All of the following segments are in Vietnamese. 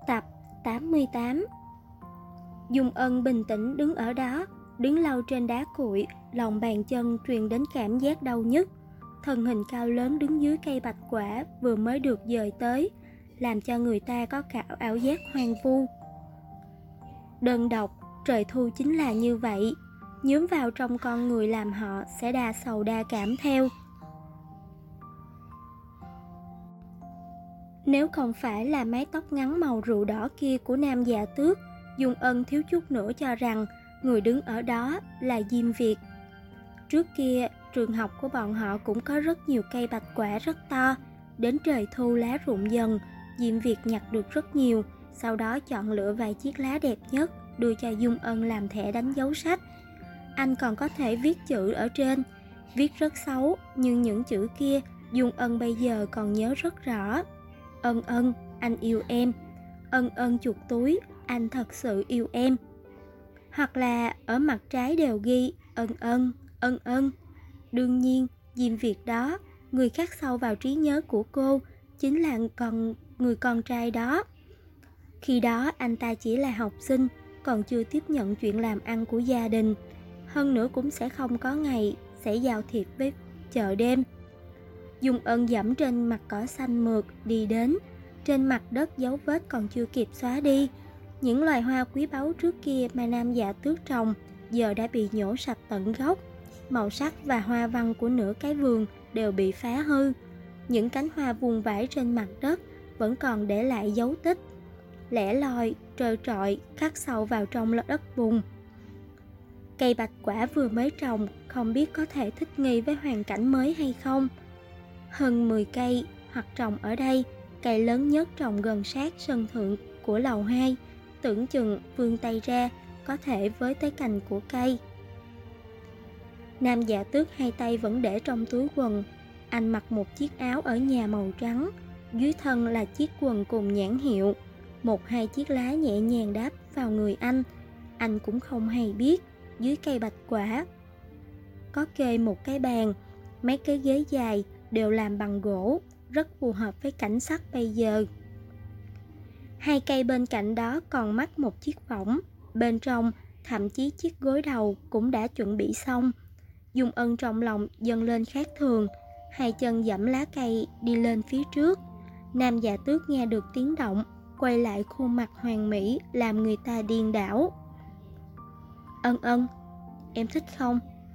Tập 88. Dung Ân bình tĩnh đứng ở đó, đứng lâu trên đá cuội, lòng bàn chân truyền đến cảm giác đau nhức. Thân hình cao lớn đứng dưới cây bạch quả vừa mới được dời tới, làm cho người ta có cả ảo giác hoang vu. Đơn độc, trời thu chính là như vậy, nhuốm vào trong con người làm họ sẽ đa sầu đa cảm theo. Nếu không phải là mái tóc ngắn màu rượu đỏ kia của Nam Dạ Tước, Dung Ân thiếu chút nữa cho rằng người đứng ở đó là Diêm Việt. Trước kia, trường học của bọn họ cũng có rất nhiều cây bạch quả rất to. Đến trời thu lá rụng dần, Diêm Việt nhặt được rất nhiều, sau đó chọn lựa vài chiếc lá đẹp nhất, đưa cho Dung Ân làm thẻ đánh dấu sách. Anh còn có thể viết chữ ở trên, viết rất xấu, nhưng những chữ kia Dung Ân bây giờ còn nhớ rất rõ. Ân ân, anh yêu em. Ân ân chuột túi, anh thật sự yêu em. Hoặc là ở mặt trái đều ghi ân ân, ân ân. Đương nhiên, Diêm Việt đó, người khắc sâu vào trí nhớ của cô, chính là người con trai đó. Khi đó anh ta chỉ là học sinh, còn chưa tiếp nhận chuyện làm ăn của gia đình. Hơn nữa cũng sẽ không có ngày sẽ giao thiệp với chợ đêm. Dung Ân dẫm trên mặt cỏ xanh mượt đi đến, trên mặt đất dấu vết còn chưa kịp xóa đi. Những loài hoa quý báu trước kia mà Nam Dạ Tước trồng giờ đã bị nhổ sạch tận gốc. Màu sắc và hoa văn của nửa cái vườn đều bị phá hư. Những cánh hoa vuông vãi trên mặt đất vẫn còn để lại dấu tích, lẻ loi, trơ trọi, khắc sâu vào trong đất bùn. Cây bạch quả vừa mới trồng không biết có thể thích nghi với hoàn cảnh mới hay không. Hơn 10 cây hoặc trồng ở đây, cây lớn nhất trồng gần sát sân thượng của lầu 2, tưởng chừng vươn tay ra có thể với tới cành của cây. Nam Dạ Tước hai tay vẫn để trong túi quần. Anh mặc một chiếc áo ở nhà màu trắng, dưới thân là chiếc quần cùng nhãn hiệu. Một hai chiếc lá nhẹ nhàng đáp vào người anh. Anh cũng không hay biết dưới cây bạch quả có kê một cái bàn, mấy cái ghế dài đều làm bằng gỗ, rất phù hợp với cảnh sắc bây giờ. Hai cây bên cạnh đó còn mắc một chiếc võng, bên trong thậm chí chiếc gối đầu cũng đã chuẩn bị xong. Dung Ân trong lòng dâng lên khác thường, hai chân giẫm lá cây đi lên phía trước. Nam Dạ Tước nghe được tiếng động, quay lại khuôn mặt hoàn mỹ làm người ta điên đảo. Ân ân, em thích không?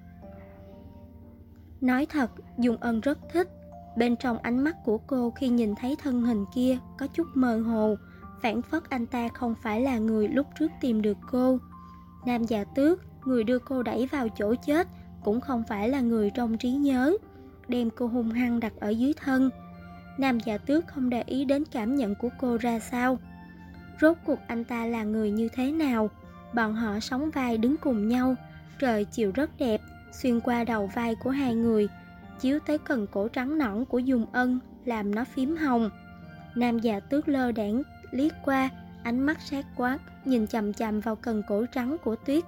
Nói thật, Dung Ân rất thích. Bên trong ánh mắt của cô khi nhìn thấy thân hình kia có chút mơ hồ, phảng phất anh ta không phải là người lúc trước tìm được cô. Nam Dạ Tước, người đưa cô đẩy vào chỗ chết, cũng không phải là người trong trí nhớ, đem cô hung hăng đặt ở dưới thân. Nam Dạ Tước không để ý đến cảm nhận của cô ra sao. Rốt cuộc anh ta là người như thế nào? Bọn họ sóng vai đứng cùng nhau, trời chiều rất đẹp, xuyên qua đầu vai của hai người, chiếu tới cần cổ trắng nõn của Dung Ân, làm nó phím hồng. Nam Dạ Tước lơ đãng liếc qua, ánh mắt sát quát, nhìn chằm chằm vào cần cổ trắng của tuyết.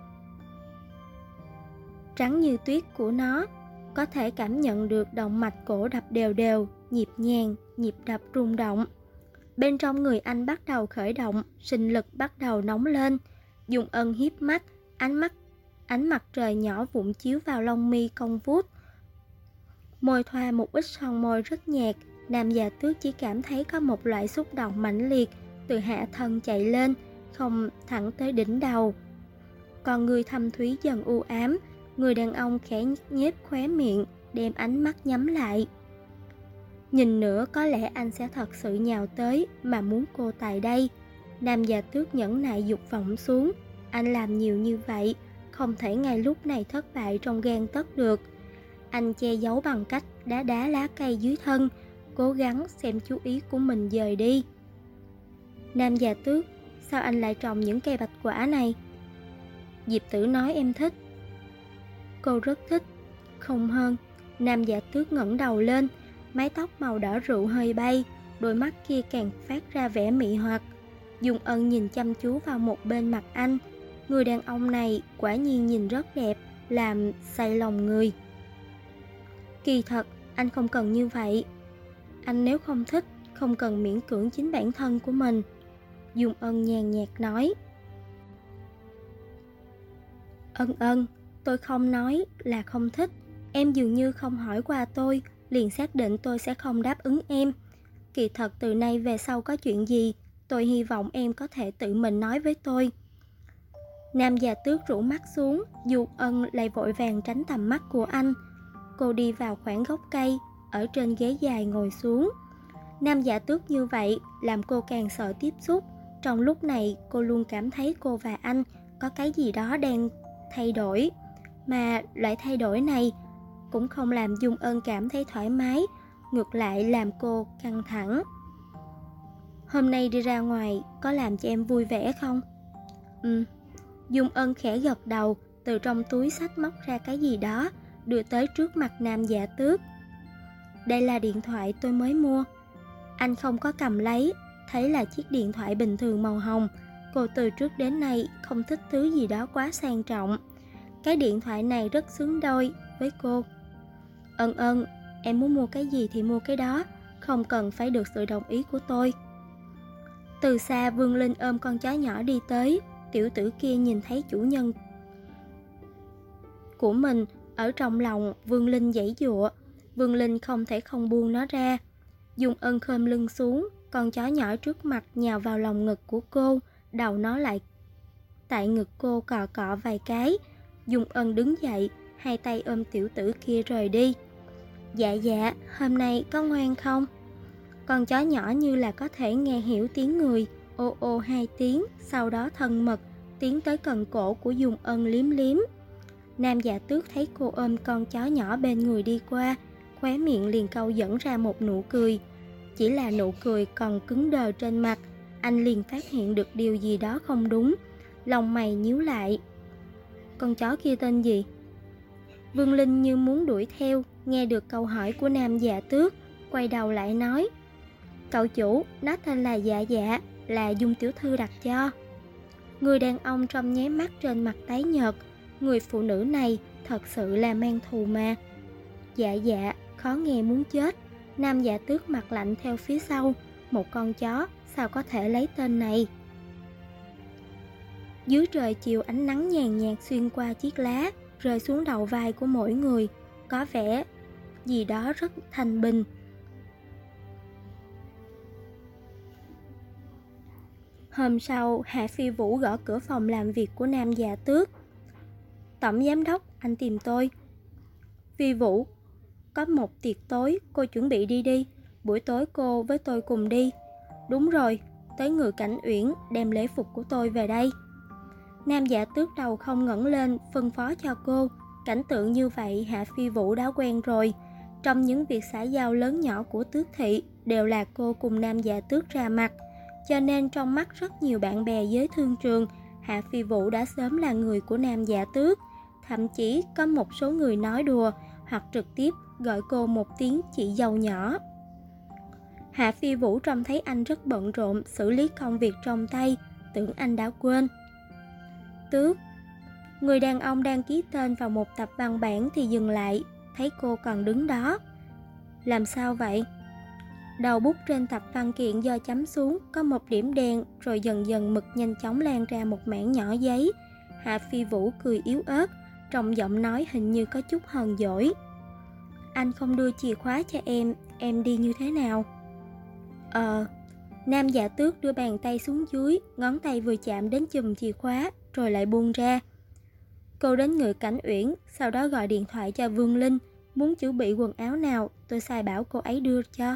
Trắng như tuyết của nó, có thể cảm nhận được động mạch cổ đập đều đều, nhịp nhàng, nhịp đập rung động. Bên trong người anh bắt đầu khởi động, sinh lực bắt đầu nóng lên. Dung Ân hiếp mắt, ánh mặt trời nhỏ vụn chiếu vào lông mi cong vút. Môi thoa một ít son môi rất nhạt. Nam Dạ Tước chỉ cảm thấy có một loại xúc động mãnh liệt từ hạ thân chạy lên, không thẳng tới đỉnh đầu. Còn người thâm thúy dần u ám. Người đàn ông khẽ nhếch khóe miệng, đem ánh mắt nhắm lại. Nhìn nữa có lẽ anh sẽ thật sự nhào tới mà muốn cô tại đây. Nam Dạ Tước nhẫn nại dục vọng xuống. Anh làm nhiều như vậy, không thể ngay lúc này thất bại trong gang tấc được. Anh che giấu bằng cách đá lá cây dưới thân, cố gắng xem chú ý của mình dời đi. Nam Dạ Tước, sao anh lại trồng những cây bạch quả này? Diệp Tử nói em thích. Cô rất thích. Không hơn. Nam Dạ Tước ngẩng đầu lên, mái tóc màu đỏ rượu hơi bay, đôi mắt kia càng phát ra vẻ mị hoặc. Dung Ân nhìn chăm chú vào một bên mặt anh. Người đàn ông này quả nhiên nhìn rất đẹp, làm say lòng người. Kỳ thật, anh không cần như vậy. Anh nếu không thích, không cần miễn cưỡng chính bản thân của mình. Dung Ân nhàn nhạt nói. Ân, tôi không nói là không thích. Em dường như không hỏi qua tôi, liền xác định tôi sẽ không đáp ứng em. Kỳ thật từ nay về sau có chuyện gì, tôi hy vọng em có thể tự mình nói với tôi. Nam già tước rũ mắt xuống, Dung Ân lại vội vàng tránh tầm mắt của anh. Cô đi vào khoảng gốc cây, ở trên ghế dài ngồi xuống. Nam giả tước như vậy làm cô càng sợ tiếp xúc. Trong lúc này cô luôn cảm thấy cô và anh có cái gì đó đang thay đổi. Mà loại thay đổi này cũng không làm Dung Ân cảm thấy thoải mái, ngược lại làm cô căng thẳng. Hôm nay đi ra ngoài có làm cho em vui vẻ không? Dung Ân khẽ gật đầu, từ trong túi xách móc ra cái gì đó, đưa tới trước mặt nam giả tước. Đây là điện thoại tôi mới mua. Anh không có cầm lấy, thấy là chiếc điện thoại bình thường màu hồng. Cô từ trước đến nay không thích thứ gì đó quá sang trọng. Cái điện thoại này rất xứng đôi với cô. Ân, em muốn mua cái gì thì mua cái đó, không cần phải được sự đồng ý của tôi. Từ xa Vương Linh ôm con chó nhỏ đi tới. Tiểu tử kia nhìn thấy chủ nhân của mình, ở trong lòng Vương Linh giãy giụa. Vương Linh không thể không buông nó ra. Dung Ân khom lưng xuống, con chó nhỏ trước mặt nhào vào lòng ngực của cô, đầu nó lại tại ngực cô cọ cọ vài cái. Dung Ân đứng dậy, hai tay ôm tiểu tử kia rời đi. Dạ, hôm nay có ngoan không? Con chó nhỏ như là có thể nghe hiểu tiếng người, ô ô hai tiếng, sau đó thân mật tiến tới cần cổ của Dung Ân liếm liếm. Nam giả tước thấy cô ôm con chó nhỏ bên người đi qua, khóe miệng liền câu dẫn ra một nụ cười. Chỉ là nụ cười còn cứng đờ trên mặt, anh liền phát hiện được điều gì đó không đúng, lông mày nhíu lại. Con chó kia tên gì? Vương Linh như muốn đuổi theo, nghe được câu hỏi của nam giả tước, quay đầu lại nói. Cậu chủ, nó tên là Dạ, là Dung tiểu thư đặt cho. Người đàn ông trong nháy mắt trên mặt tái nhợt, người phụ nữ này thật sự là mang thù mà. Dạ, khó nghe muốn chết. Nam giả tước mặt lạnh theo phía sau. Một con chó sao có thể lấy tên này? Dưới trời chiều, ánh nắng nhàn nhạt xuyên qua chiếc lá, rơi xuống đầu vai của mỗi người, có vẻ gì đó rất thanh bình. Hôm sau, Hạ Phi Vũ gõ cửa phòng làm việc của nam già tước. Tổng giám đốc, anh tìm tôi. Phi Vũ, có một tiệc tối, cô chuẩn bị đi. Buổi tối cô với tôi cùng đi. Đúng rồi, tới Ngự Cảnh Uyển đem lễ phục của tôi về đây. Nam giả tước đầu không ngẩng lên, phân phó cho cô. Cảnh tượng như vậy Hạ Phi Vũ đã quen rồi. Trong những việc xã giao lớn nhỏ của tước thị đều là cô cùng nam giả tước ra mặt, cho nên trong mắt rất nhiều bạn bè giới thương trường, Hạ Phi Vũ đã sớm là người của nam giả tước. Thậm chí có một số người nói đùa hoặc trực tiếp gọi cô một tiếng chị dâu nhỏ. Hạ Phi Vũ trông thấy anh rất bận rộn xử lý công việc trong tay, tưởng anh đã quên. Tước. Người đàn ông đang ký tên vào một tập văn bản thì dừng lại, thấy cô còn đứng đó. Làm sao vậy? Đầu bút trên tập văn kiện do chấm xuống có một điểm đen, rồi dần dần mực nhanh chóng lan ra một mảng nhỏ giấy. Hạ Phi Vũ cười yếu ớt, trong giọng nói hình như có chút hờn dỗi. Anh không đưa chìa khóa cho em đi như thế nào? Nam giả tước đưa bàn tay xuống dưới, ngón tay vừa chạm đến chùm chìa khóa, rồi lại buông ra. Cô đến Ngự Cảnh Uyển, sau đó gọi điện thoại cho Vương Linh, muốn chuẩn bị quần áo nào, tôi sai bảo cô ấy đưa cho.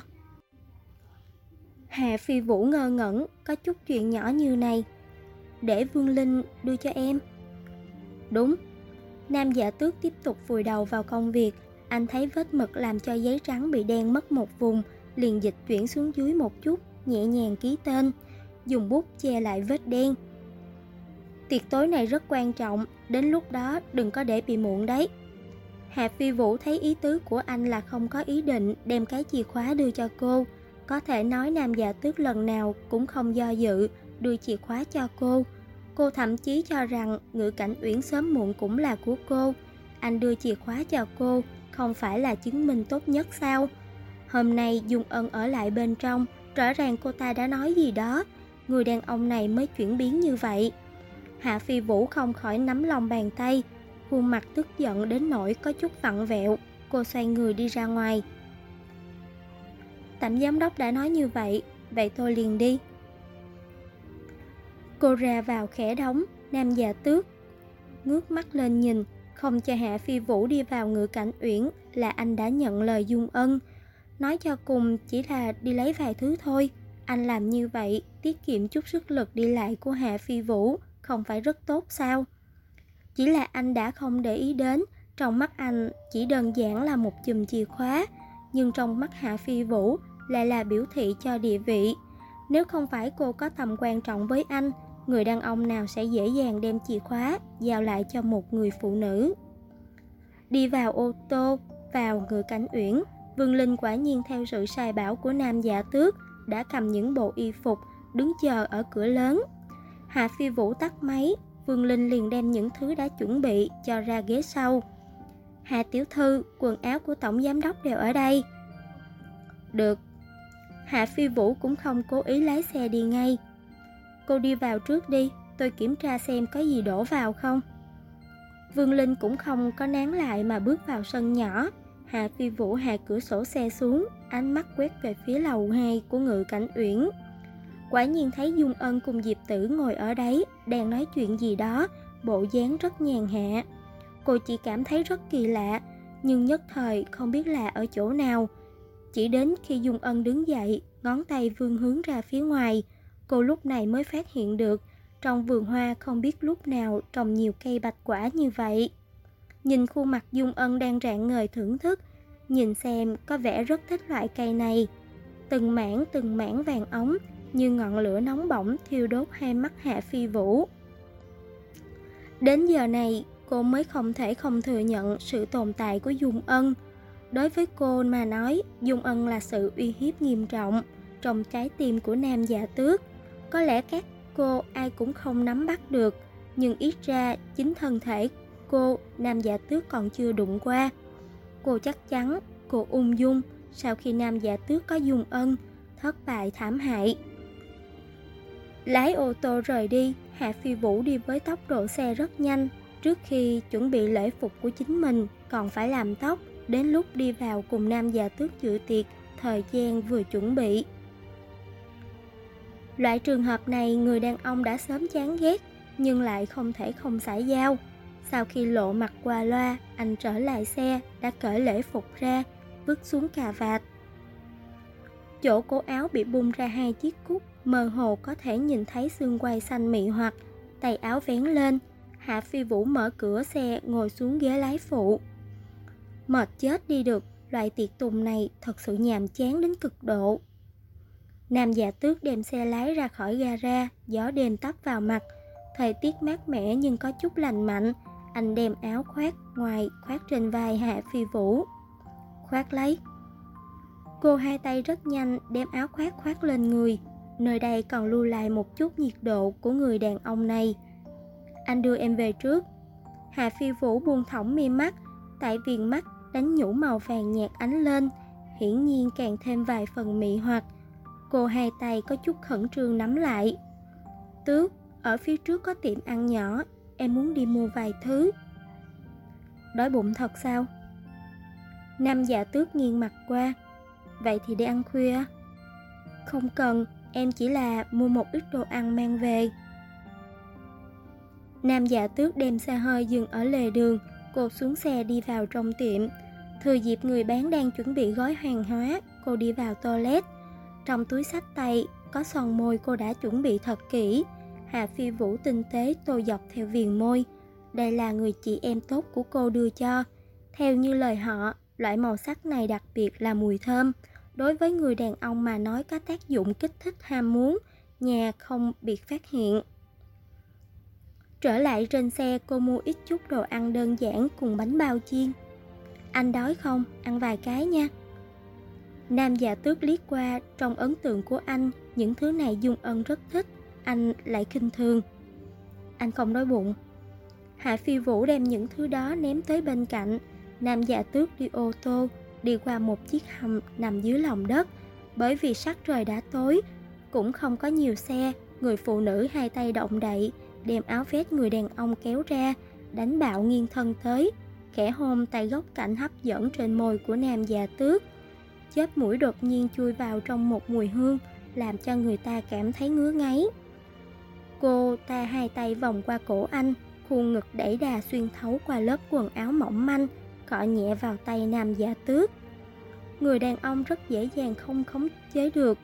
Hạ Phi Vũ ngơ ngẩn, có chút chuyện nhỏ như này, để Vương Linh đưa cho em. Đúng. Nam giả tước tiếp tục vùi đầu vào công việc. Anh thấy vết mực làm cho giấy trắng bị đen mất một vùng, liền dịch chuyển xuống dưới một chút, nhẹ nhàng ký tên, dùng bút che lại vết đen. Tiệc tối này rất quan trọng, đến lúc đó đừng có để bị muộn đấy. Hạ Phi Vũ thấy ý tứ của anh là không có ý định đem cái chìa khóa đưa cho cô. Có thể nói nam giả tước lần nào cũng không do dự đưa chìa khóa cho cô. Cô thậm chí cho rằng Ngự Cảnh Uyển sớm muộn cũng là của cô. Anh đưa chìa khóa cho cô không phải là chứng minh tốt nhất sao? Hôm nay Dung Ân ở lại bên trong, rõ ràng cô ta đã nói gì đó. người đàn ông này mới chuyển biến như vậy. Hạ Phi Vũ không khỏi nắm lòng bàn tay, khuôn mặt tức giận đến nỗi có chút vặn vẹo. Cô xoay người đi ra ngoài. Tổng giám đốc đã nói như vậy, vậy tôi liền đi. Cô ra vào khẽ đóng. Nam Dạ Tước ngước mắt lên nhìn, không cho Hạ Phi Vũ đi vào Ngự Cảnh Uyển là anh đã nhận lời Dung Ân. Nói cho cùng chỉ là đi lấy vài thứ thôi. Anh làm như vậy tiết kiệm chút sức lực đi lại của Hạ Phi Vũ, không phải rất tốt sao? Chỉ là anh đã không để ý đến, trong mắt anh chỉ đơn giản là một chùm chìa khóa, nhưng trong mắt Hạ Phi Vũ lại là biểu thị cho địa vị. Nếu không phải cô có tầm quan trọng với anh, người đàn ông nào sẽ dễ dàng đem chìa khóa giao lại cho một người phụ nữ. Đi vào ô tô, vào Ngự Cảnh Uyển, Vương Linh quả nhiên theo sự sai bảo của Nam Dạ Tước đã cầm những bộ y phục đứng chờ ở cửa lớn. Hạ Phi Vũ tắt máy, Vương Linh liền đem những thứ đã chuẩn bị cho ra ghế sau. Hạ tiểu thư, quần áo của tổng giám đốc đều ở đây. Được. Hạ Phi Vũ cũng không cố ý lái xe đi ngay. Cô đi vào trước đi, tôi kiểm tra xem có gì đổ vào không. Vương Linh cũng không có nán lại mà bước vào sân nhỏ. Hạ Phi Vũ hạ cửa sổ xe xuống, ánh mắt quét về phía lầu 2 của Ngự Cảnh Uyển. Quả nhiên thấy Dung Ân cùng Diệp Tử ngồi ở đấy, đang nói chuyện gì đó, bộ dáng rất nhàn hạ. Cô chỉ cảm thấy rất kỳ lạ, nhưng nhất thời không biết lạ ở chỗ nào. Chỉ đến khi Dung Ân đứng dậy, ngón tay vươn hướng ra phía ngoài, cô lúc này mới phát hiện được trong vườn hoa không biết lúc nào trồng nhiều cây bạch quả như vậy. Nhìn khuôn mặt Dung Ân đang rạng ngời thưởng thức, nhìn xem có vẻ rất thích loại cây này. Từng mảng vàng óng như ngọn lửa nóng bỏng thiêu đốt hai mắt Hạ Phi Vũ. Đến giờ này, cô mới không thể không thừa nhận sự tồn tại của Dung Ân. Đối với cô mà nói, Dung Ân là sự uy hiếp nghiêm trọng trong trái tim của Nam Dạ Tước. Có lẽ các cô ai cũng không nắm bắt được, nhưng ít ra chính thân thể cô Nam Dạ Tước còn chưa đụng qua. Cô chắc chắn cô ung dung sau khi Nam Dạ Tước có Dung Ân, thất bại thảm hại. Lái ô tô rời đi, Hạ Phi Vũ đi với tốc độ xe rất nhanh. Trước khi chuẩn bị lễ phục của chính mình, còn phải làm tóc. Đến lúc đi vào cùng Nam Dạ Tước dự tiệc, thời gian vừa chuẩn bị. Loại trường hợp này người đàn ông đã sớm chán ghét, nhưng lại không thể không xã giao. Sau khi lộ mặt qua loa, anh trở lại xe, đã cởi lễ phục ra, vứt xuống cà vạt. Chỗ cổ áo bị bung ra 2 chiếc cúc, mơ hồ có thể nhìn thấy xương quai xanh mị hoặc, tay áo vén lên. Hạ Phi Vũ mở cửa xe ngồi xuống ghế lái phụ. Mệt chết đi được, loại tiệc tùng này thật sự nhàm chán đến cực độ. Nam Dạ Tước đem xe lái ra khỏi gara, gió đêm tấp vào mặt. Thời tiết mát mẻ nhưng có chút lành mạnh. Anh đem áo khoác ngoài khoác trên vai Hạ Phi Vũ. Khoác lấy. Cô hai tay rất nhanh đem áo khoác khoác lên người. Nơi đây còn lưu lại một chút nhiệt độ của người đàn ông này. Anh đưa em về trước. Hạ Phi Vũ buông thõng mi mắt, tại viền mắt đánh nhũ màu vàng nhạt ánh lên, hiển nhiên càng thêm vài phần mị hoặc. Cô hai tay có chút khẩn trương nắm lại. Tước, ở phía trước có tiệm ăn nhỏ, em muốn đi mua vài thứ. Đói bụng thật sao? Nam Dạ Tước nghiêng mặt qua. Vậy thì đi ăn khuya. Không cần, em chỉ là mua một ít đồ ăn mang về. Nam Dạ Tước đem xe hơi dừng ở lề đường. Cô xuống xe đi vào trong tiệm. Thừa dịp người bán đang chuẩn bị gói hàng hóa, cô đi vào toilet. Trong túi xách tay có son môi cô đã chuẩn bị thật kỹ. Hạ Phi Vũ tinh tế tô dọc theo viền môi. Đây là người chị em tốt của cô đưa cho. Theo như lời họ, loại màu sắc này đặc biệt là mùi thơm. Đối với người đàn ông mà nói có tác dụng kích thích ham muốn, nhà không bị phát hiện. Trở lại trên xe, cô mua ít chút đồ ăn đơn giản cùng bánh bao chiên. Anh đói không? Ăn vài cái nha. Nam Dạ Tước liếc qua, trong ấn tượng của anh, những thứ này Dung Ân rất thích, anh lại khinh thường. Anh không đói bụng. Hạ Phi Vũ đem những thứ đó ném tới bên cạnh. Nam Dạ Tước đi ô tô, đi qua một chiếc hầm nằm dưới lòng đất. Bởi vì sắc trời đã tối, cũng không có nhiều xe, Người phụ nữ hai tay động đậy, đem áo vest người đàn ông kéo ra, đánh bạo nghiêng thân tới, khẽ hôn tay góc cạnh hấp dẫn trên môi của nam già tước. Chóp mũi đột nhiên chui vào trong một mùi hương, làm cho người ta cảm thấy ngứa ngáy. Cô ta hai tay vòng qua cổ anh, khuôn ngực đẩy đà xuyên thấu qua lớp quần áo mỏng manh, cọ nhẹ vào tay nam già tước. Người đàn ông rất dễ dàng không khống chế được.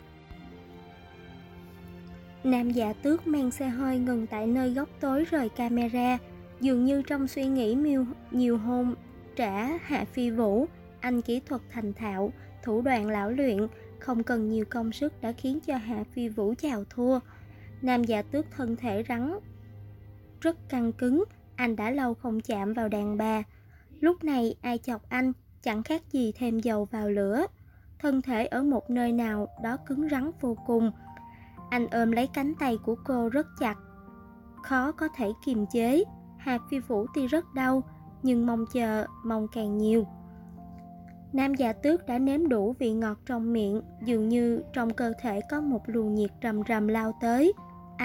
Nam già tước mang xe hơi ngừng tại nơi góc tối rời camera, dường như trong suy nghĩ nhiều hôn trả Hạ Phi Vũ. Anh kỹ thuật thành thạo, thủ đoạn lão luyện, không cần nhiều công sức đã khiến cho Hạ Phi Vũ chào thua. Nam già tước thân thể rắn rất căng cứng, anh đã lâu không chạm vào đàn bà. Lúc này ai chọc anh chẳng khác gì thêm dầu vào lửa. Thân thể ở một nơi nào đó cứng rắn vô cùng. Anh ôm lấy cánh tay của cô rất chặt, khó có thể kiềm chế. Hạ Phi Vũ tuy rất đau, nhưng mong càng nhiều. Nam già tước đã nếm đủ vị ngọt trong miệng, dường như trong cơ thể có một luồng nhiệt rầm rầm lao tới.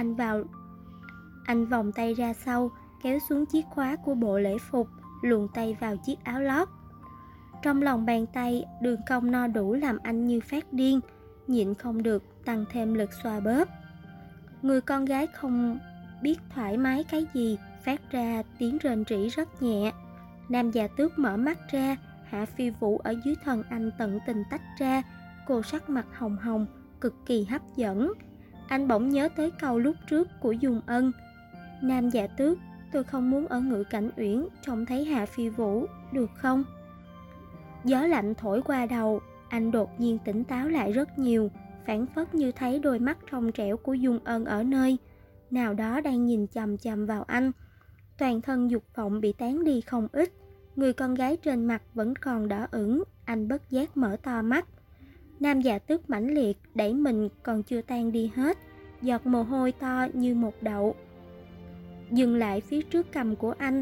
Anh vòng tay ra sau, kéo xuống chiếc khóa của bộ lễ phục, luồn tay vào chiếc áo lót. Trong lòng bàn tay, đường cong no đủ làm anh như phát điên, nhịn không được tăng thêm lực xoa bóp. Người con gái không biết thoải mái cái gì, phát ra tiếng rên rỉ rất nhẹ. Nam già tước mở mắt ra, Hạ Phi Vũ ở dưới thân anh tận tình tách ra. Cô sắc mặt hồng hồng, cực kỳ hấp dẫn. Anh bỗng nhớ tới câu lúc trước của Dung Ân: Nam già tước, tôi không muốn ở Ngự Cảnh Uyển trông thấy Hạ Phi Vũ, được không? Gió lạnh thổi qua đầu, anh đột nhiên tỉnh táo lại rất nhiều, phảng phất như thấy đôi mắt trong trẻo của Dung Ân ở nơi nào đó đang nhìn chằm chằm vào anh. Toàn thân dục vọng bị tán đi không ít. Người con gái trên mặt vẫn còn đỏ ửng, anh bất giác mở to mắt. Nam già tước mãnh liệt đẩy mình còn chưa tan đi hết, giọt mồ hôi to như một đậu dừng lại phía trước cằm của anh.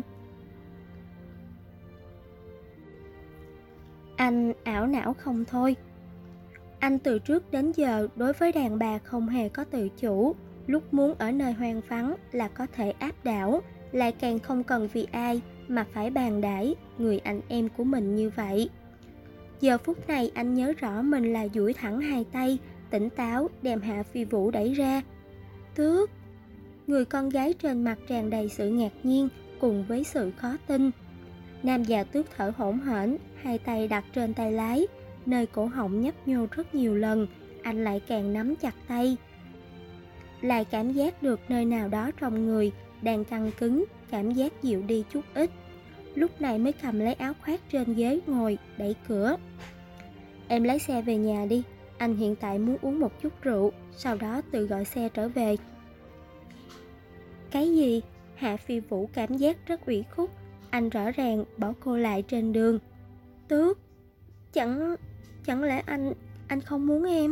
Anh ảo não không thôi. Anh từ trước đến giờ đối với đàn bà không hề có tự chủ. Lúc muốn ở nơi hoang vắng là có thể áp đảo, lại càng không cần vì ai mà phải bàn đãi người anh em của mình như vậy. Giờ phút này anh nhớ rõ mình là duỗi thẳng hai tay, tỉnh táo đem Hạ Phi Vũ đẩy ra. Tước. Người con gái trên mặt tràn đầy sự ngạc nhiên cùng với sự khó tin. Nam già tước thở hổn hển, hai tay đặt trên tay lái, nơi cổ họng nhấp nhô rất nhiều lần. Anh lại càng nắm chặt tay, lại cảm giác được nơi nào đó trong người đang căng cứng, cảm giác dịu đi chút ít. Lúc này mới cầm lấy áo khoác trên ghế ngồi, đẩy cửa. Em lái xe về nhà đi, anh hiện tại muốn uống một chút rượu, sau đó tự gọi xe trở về. Cái gì? Hạ Phi Vũ cảm giác rất ủy khuất. Anh rõ ràng bỏ cô lại trên đường. Tước, chẳng lẽ anh không muốn em?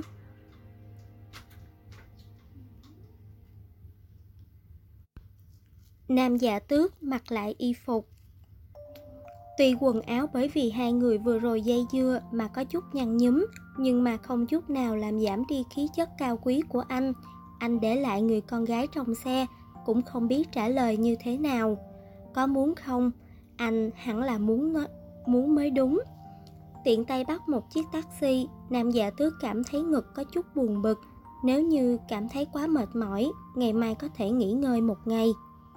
Nam già tước mặc lại y phục. Tuy quần áo bởi vì hai người vừa rồi dây dưa mà có chút nhăn nhúm, nhưng mà không chút nào làm giảm đi khí chất cao quý của anh. Anh để lại người con gái trong xe, cũng không biết trả lời như thế nào. Có muốn không? Anh hẳn là muốn mới đúng. Tiện tay bắt một chiếc taxi. Nam già tước cảm thấy ngực có chút buồn bực. Nếu như cảm thấy quá mệt mỏi, ngày mai có thể nghỉ ngơi một ngày.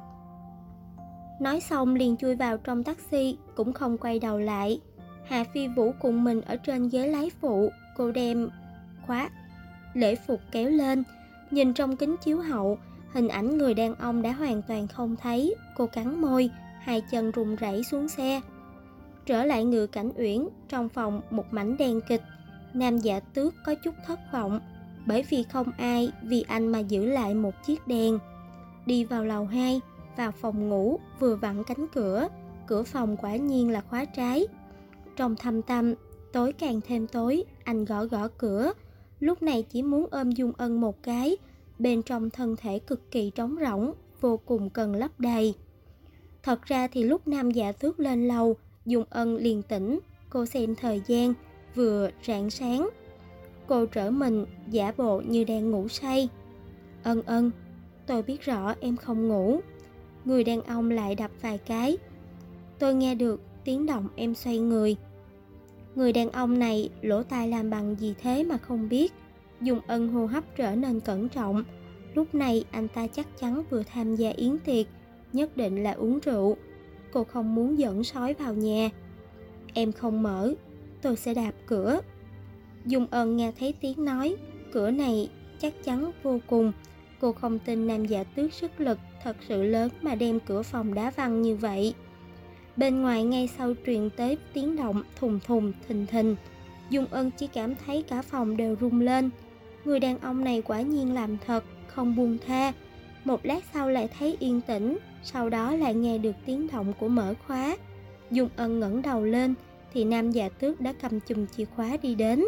Nói xong liền chui vào trong taxi, cũng không quay đầu lại. Hạ Phi Vũ cùng mình ở trên ghế lái phụ. Cô đem khóa lễ phục kéo lên, nhìn trong kính chiếu hậu, hình ảnh người đàn ông đã hoàn toàn không thấy. Cô cắn môi, hai chân run rẩy xuống xe. Trở lại Ngự Cảnh Uyển, trong phòng một mảnh đen kịch. Nam già tước có chút thất vọng, bởi vì không ai vì anh mà giữ lại một chiếc đèn. Đi vào lầu 2, vào phòng ngủ, vừa vặn cánh cửa. Cửa phòng quả nhiên là khóa trái. Trong thâm tâm, tối càng thêm tối, anh gõ gõ cửa. Lúc này chỉ muốn ôm Dung Ân một cái. Bên trong thân thể cực kỳ trống rỗng, vô cùng cần lấp đầy. Thật ra thì lúc Nam già tước lên lầu, Dung Ân liền tỉnh. Cô xem thời gian, vừa rạng sáng. Cô trở mình, giả bộ như đang ngủ say. Ân, tôi biết rõ em không ngủ. Người đàn ông lại đập vài cái. Tôi nghe được tiếng động em xoay người. Người đàn ông này lỗ tai làm bằng gì thế mà không biết. Dung Ân hô hấp trở nên cẩn trọng. Lúc này anh ta chắc chắn vừa tham gia yến tiệc, nhất định là uống rượu. Cô không muốn dẫn sói vào nhà. Em không mở, tôi sẽ đạp cửa. Dung Ân nghe thấy tiếng nói, cửa này chắc chắn vô cùng. Cô không tin nam giả tước sức lực thật sự lớn mà đem cửa phòng đá văng như vậy. Bên ngoài ngay sau truyền tới tiếng động thùng thùng thình thình. Dung Ân chỉ cảm thấy cả phòng đều rung lên. Người đàn ông này quả nhiên làm thật, không buông tha. Một lát sau lại thấy yên tĩnh, sau đó lại nghe được tiếng động của mở khóa. Dung Ân ngẩng đầu lên thì nam giả tước đã cầm chùm chìa khóa đi đến.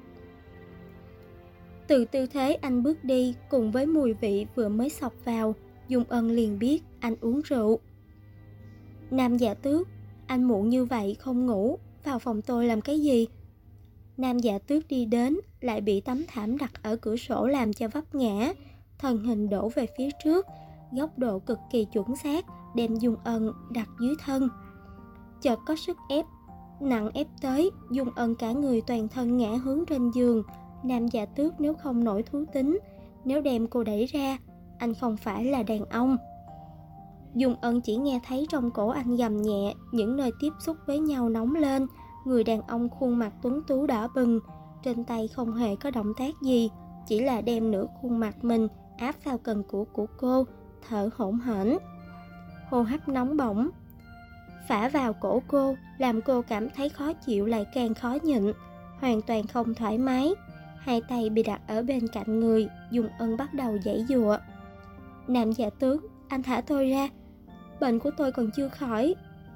Từ tư thế anh bước đi cùng với mùi vị vừa mới xộc vào, Dung Ân liền biết anh uống rượu. Nam giả tước, anh muộn như vậy không ngủ, vào phòng tôi làm cái gì? Nam giả tước đi đến, lại bị tấm thảm đặt ở cửa sổ làm cho vấp ngã, thân hình đổ về phía trước, góc độ cực kỳ chuẩn xác, đem Dung Ân đặt dưới thân. Chợt có sức ép nặng ép tới, Dung Ân cả người toàn thân ngã hướng trên giường. Nam giả tước nếu không nổi thú tính, nếu đem cô đẩy ra, anh không phải là đàn ông. Dung Ân chỉ nghe thấy trong cổ anh gầm nhẹ, những nơi tiếp xúc với nhau nóng lên. Người đàn ông khuôn mặt tuấn tú đỏ bừng, trên tay không hề có động tác gì, chỉ là đem nửa khuôn mặt mình áp vào cần cổ của cô, thở hổn hển. Hô hấp nóng bỏng phả vào cổ cô, làm cô cảm thấy khó chịu lại càng khó nhịn, hoàn toàn không thoải mái. Hai tay bị đặt ở bên cạnh người, Dung Ân bắt đầu giãy giụa. Nam giả tước, anh thả tôi ra, bệnh của tôi còn chưa khỏi.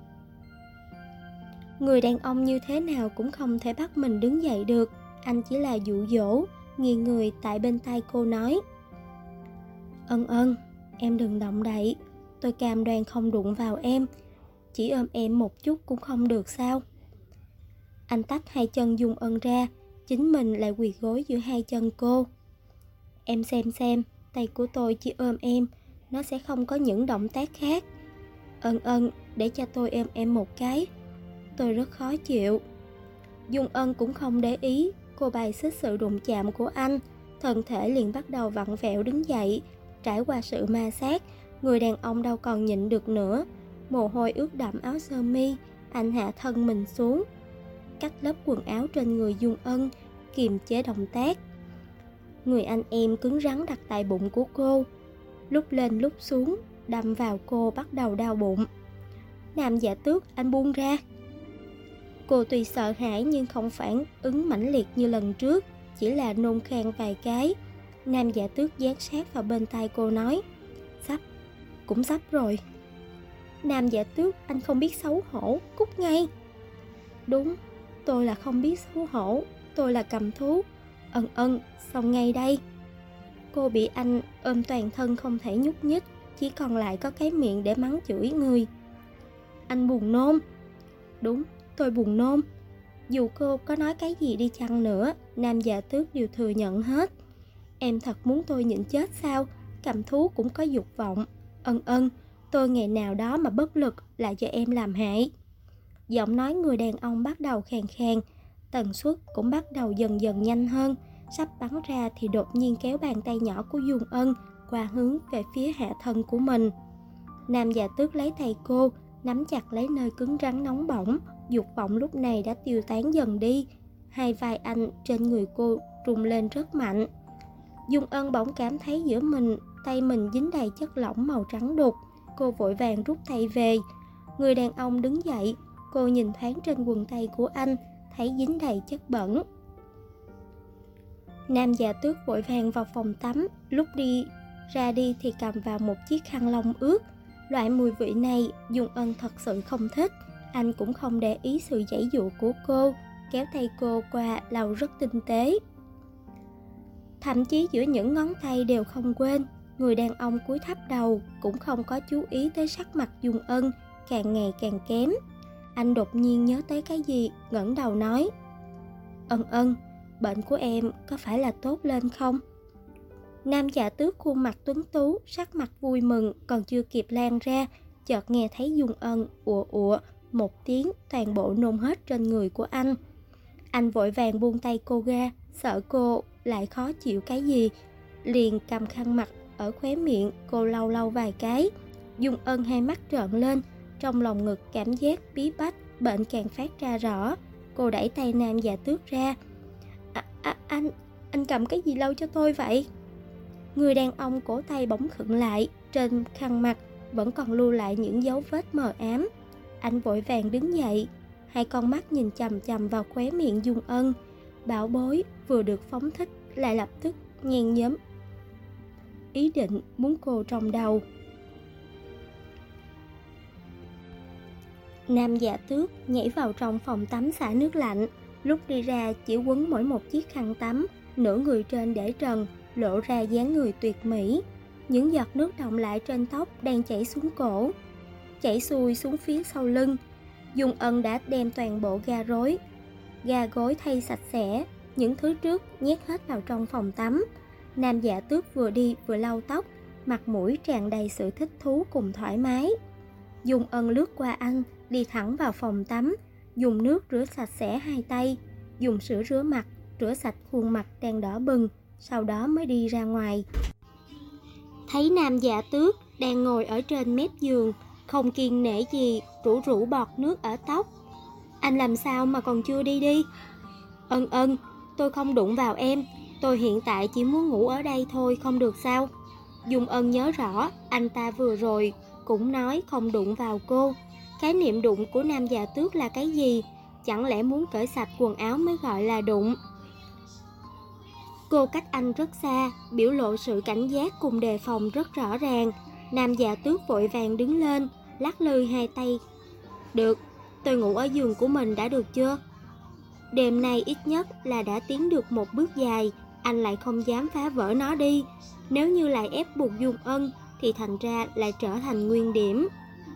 Người đàn ông như thế nào cũng không thể bắt mình đứng dậy được. Anh chỉ là dụ dỗ, nghiêng người tại bên tai cô nói: Ân Ân, em đừng động đậy, tôi cam đoan không đụng vào em, chỉ ôm em một chút cũng không được sao? Anh tách hai chân Dung Ân ra, chính mình lại quỳ gối giữa hai chân cô. Em xem, tay của tôi chỉ ôm em, nó sẽ không có những động tác khác. Ân Ân, để cho tôi ôm em một cái, tôi rất khó chịu. Dung Ân cũng không để ý, cô bài xích sự đụng chạm của anh, thân thể liền bắt đầu vặn vẹo đứng dậy. Trải qua sự ma sát, người đàn ông đâu còn nhịn được nữa, mồ hôi ướt đẫm áo sơ mi. Anh hạ thân mình xuống, cắt lớp quần áo trên người Dung Ân, kiềm chế động tác. Người anh em cứng rắn đặt tại bụng của cô, lúc lên lúc xuống, đâm vào cô bắt đầu đau bụng. Nam giả tước, anh buông ra. Cô tuy sợ hãi nhưng không phản ứng mãnh liệt như lần trước, chỉ là nôn khan vài cái. Nam giả tước dán sát vào bên tai cô nói: Cũng sắp rồi. Nam giả tước, anh không biết xấu hổ, cút ngay. Đúng, tôi là không biết xấu hổ, tôi là cầm thú. Ân, xong ngay đây. Cô bị anh ôm toàn thân không thể nhúc nhích, chỉ còn lại có cái miệng để mắng chửi người. Anh buồn nôn. Đúng, tôi buồn nôn. Dù cô có nói cái gì đi chăng nữa, nam giả tước đều thừa nhận hết. Em thật muốn tôi nhịn chết sao? Cầm thú cũng có dục vọng. Ân, tôi ngày nào đó mà bất lực lại cho em làm hại. Giọng nói người đàn ông bắt đầu khàn khàn, tần suất cũng bắt đầu dần dần nhanh hơn. Sắp bắn ra thì đột nhiên kéo bàn tay nhỏ của Dung Ân qua hướng về phía hạ thân của mình. Nam giả tước lấy tay cô, nắm chặt lấy nơi cứng rắn nóng bỏng. Dục vọng lúc này đã tiêu tán dần đi. Hai vai anh trên người cô rung lên rất mạnh. Dung Ân bỗng cảm thấy giữa tay mình dính đầy chất lỏng màu trắng đục. Cô vội vàng rút tay về. Người đàn ông đứng dậy, cô nhìn thoáng trên quần tay của anh, thấy dính đầy chất bẩn. Nam giả tước vội vàng vào phòng tắm, lúc ra đi thì cầm vào một chiếc khăn lông ướt. Loại mùi vị này Dung Ân thật sự không thích. Anh cũng không để ý sự giãy giụa của cô, kéo tay cô qua lau rất tinh tế. Thậm chí giữa những ngón tay đều không quên. Người đàn ông cúi thấp đầu, cũng không có chú ý tới sắc mặt Dung Ân càng ngày càng kém. Anh đột nhiên nhớ tới cái gì, ngẩng đầu nói: Ân, bệnh của em có phải là tốt lên không? Nam Dạ Tước khuôn mặt tuấn tú, sắc mặt vui mừng, còn chưa kịp lan ra, chợt nghe thấy Dung Ân ùa ùa một tiếng, toàn bộ nôn hết trên người của anh. Anh vội vàng buông tay cô ra, sợ cô lại khó chịu cái gì, liền cầm khăn mặt ở khóe miệng cô lau lau vài cái. Dung Ân hai mắt trợn lên, trong lòng ngực cảm giác bí bách, bệnh càng phát ra rõ. Cô đẩy tay Nam Dạ Tước ra. Anh cầm cái gì lau cho tôi vậy? Người đàn ông cổ tay bỗng khựng lại, trên khăn mặt vẫn còn lưu lại những dấu vết mờ ám. Anh vội vàng đứng dậy, hai con mắt nhìn chằm chằm vào khóe miệng Dung Ân. Bảo bối vừa được phóng thích lại lập tức nhen nhóm ý định muốn cô trong đầu. Nam Dạ Tước nhảy vào trong phòng tắm xả nước lạnh, lúc đi ra chỉ quấn mỗi một chiếc khăn tắm, nửa người trên để trần, lộ ra dáng người tuyệt mỹ. Những giọt nước đọng lại trên tóc đang chảy xuống cổ, chảy xuôi xuống phía sau lưng. Dung Ân đã đem toàn bộ ga gối thay sạch sẽ, những thứ trước nhét hết vào trong phòng tắm. Nam Dạ Tước vừa đi vừa lau tóc, mặt mũi tràn đầy sự thích thú cùng thoải mái. Dung Ân lướt qua anh, đi thẳng vào phòng tắm, dùng nước rửa sạch sẽ hai tay, dùng sữa rửa mặt, rửa sạch khuôn mặt đang đỏ bừng, sau đó mới đi ra ngoài. Thấy Nam Dạ Tước đang ngồi ở trên mép giường, không kiêng nể gì, rủ bọt nước ở tóc. Anh làm sao mà còn chưa đi? Ân, tôi không đụng vào em, tôi hiện tại chỉ muốn ngủ ở đây thôi, không được sao? Dung Ân nhớ rõ, anh ta vừa rồi cũng nói không đụng vào cô. Khái niệm đụng của Nam Dạ Tước là cái gì? Chẳng lẽ muốn cởi sạch quần áo mới gọi là đụng? Cô cách anh rất xa, biểu lộ sự cảnh giác cùng đề phòng rất rõ ràng. Nam Dạ Tước vội vàng đứng lên, lắc lư hai tay. Được, tôi ngủ ở giường của mình đã được chưa? Đêm nay ít nhất là đã tiến được một bước dài, anh lại không dám phá vỡ nó đi. Nếu như lại ép buộc Dung Ân thì thành ra lại trở thành nguyên điểm.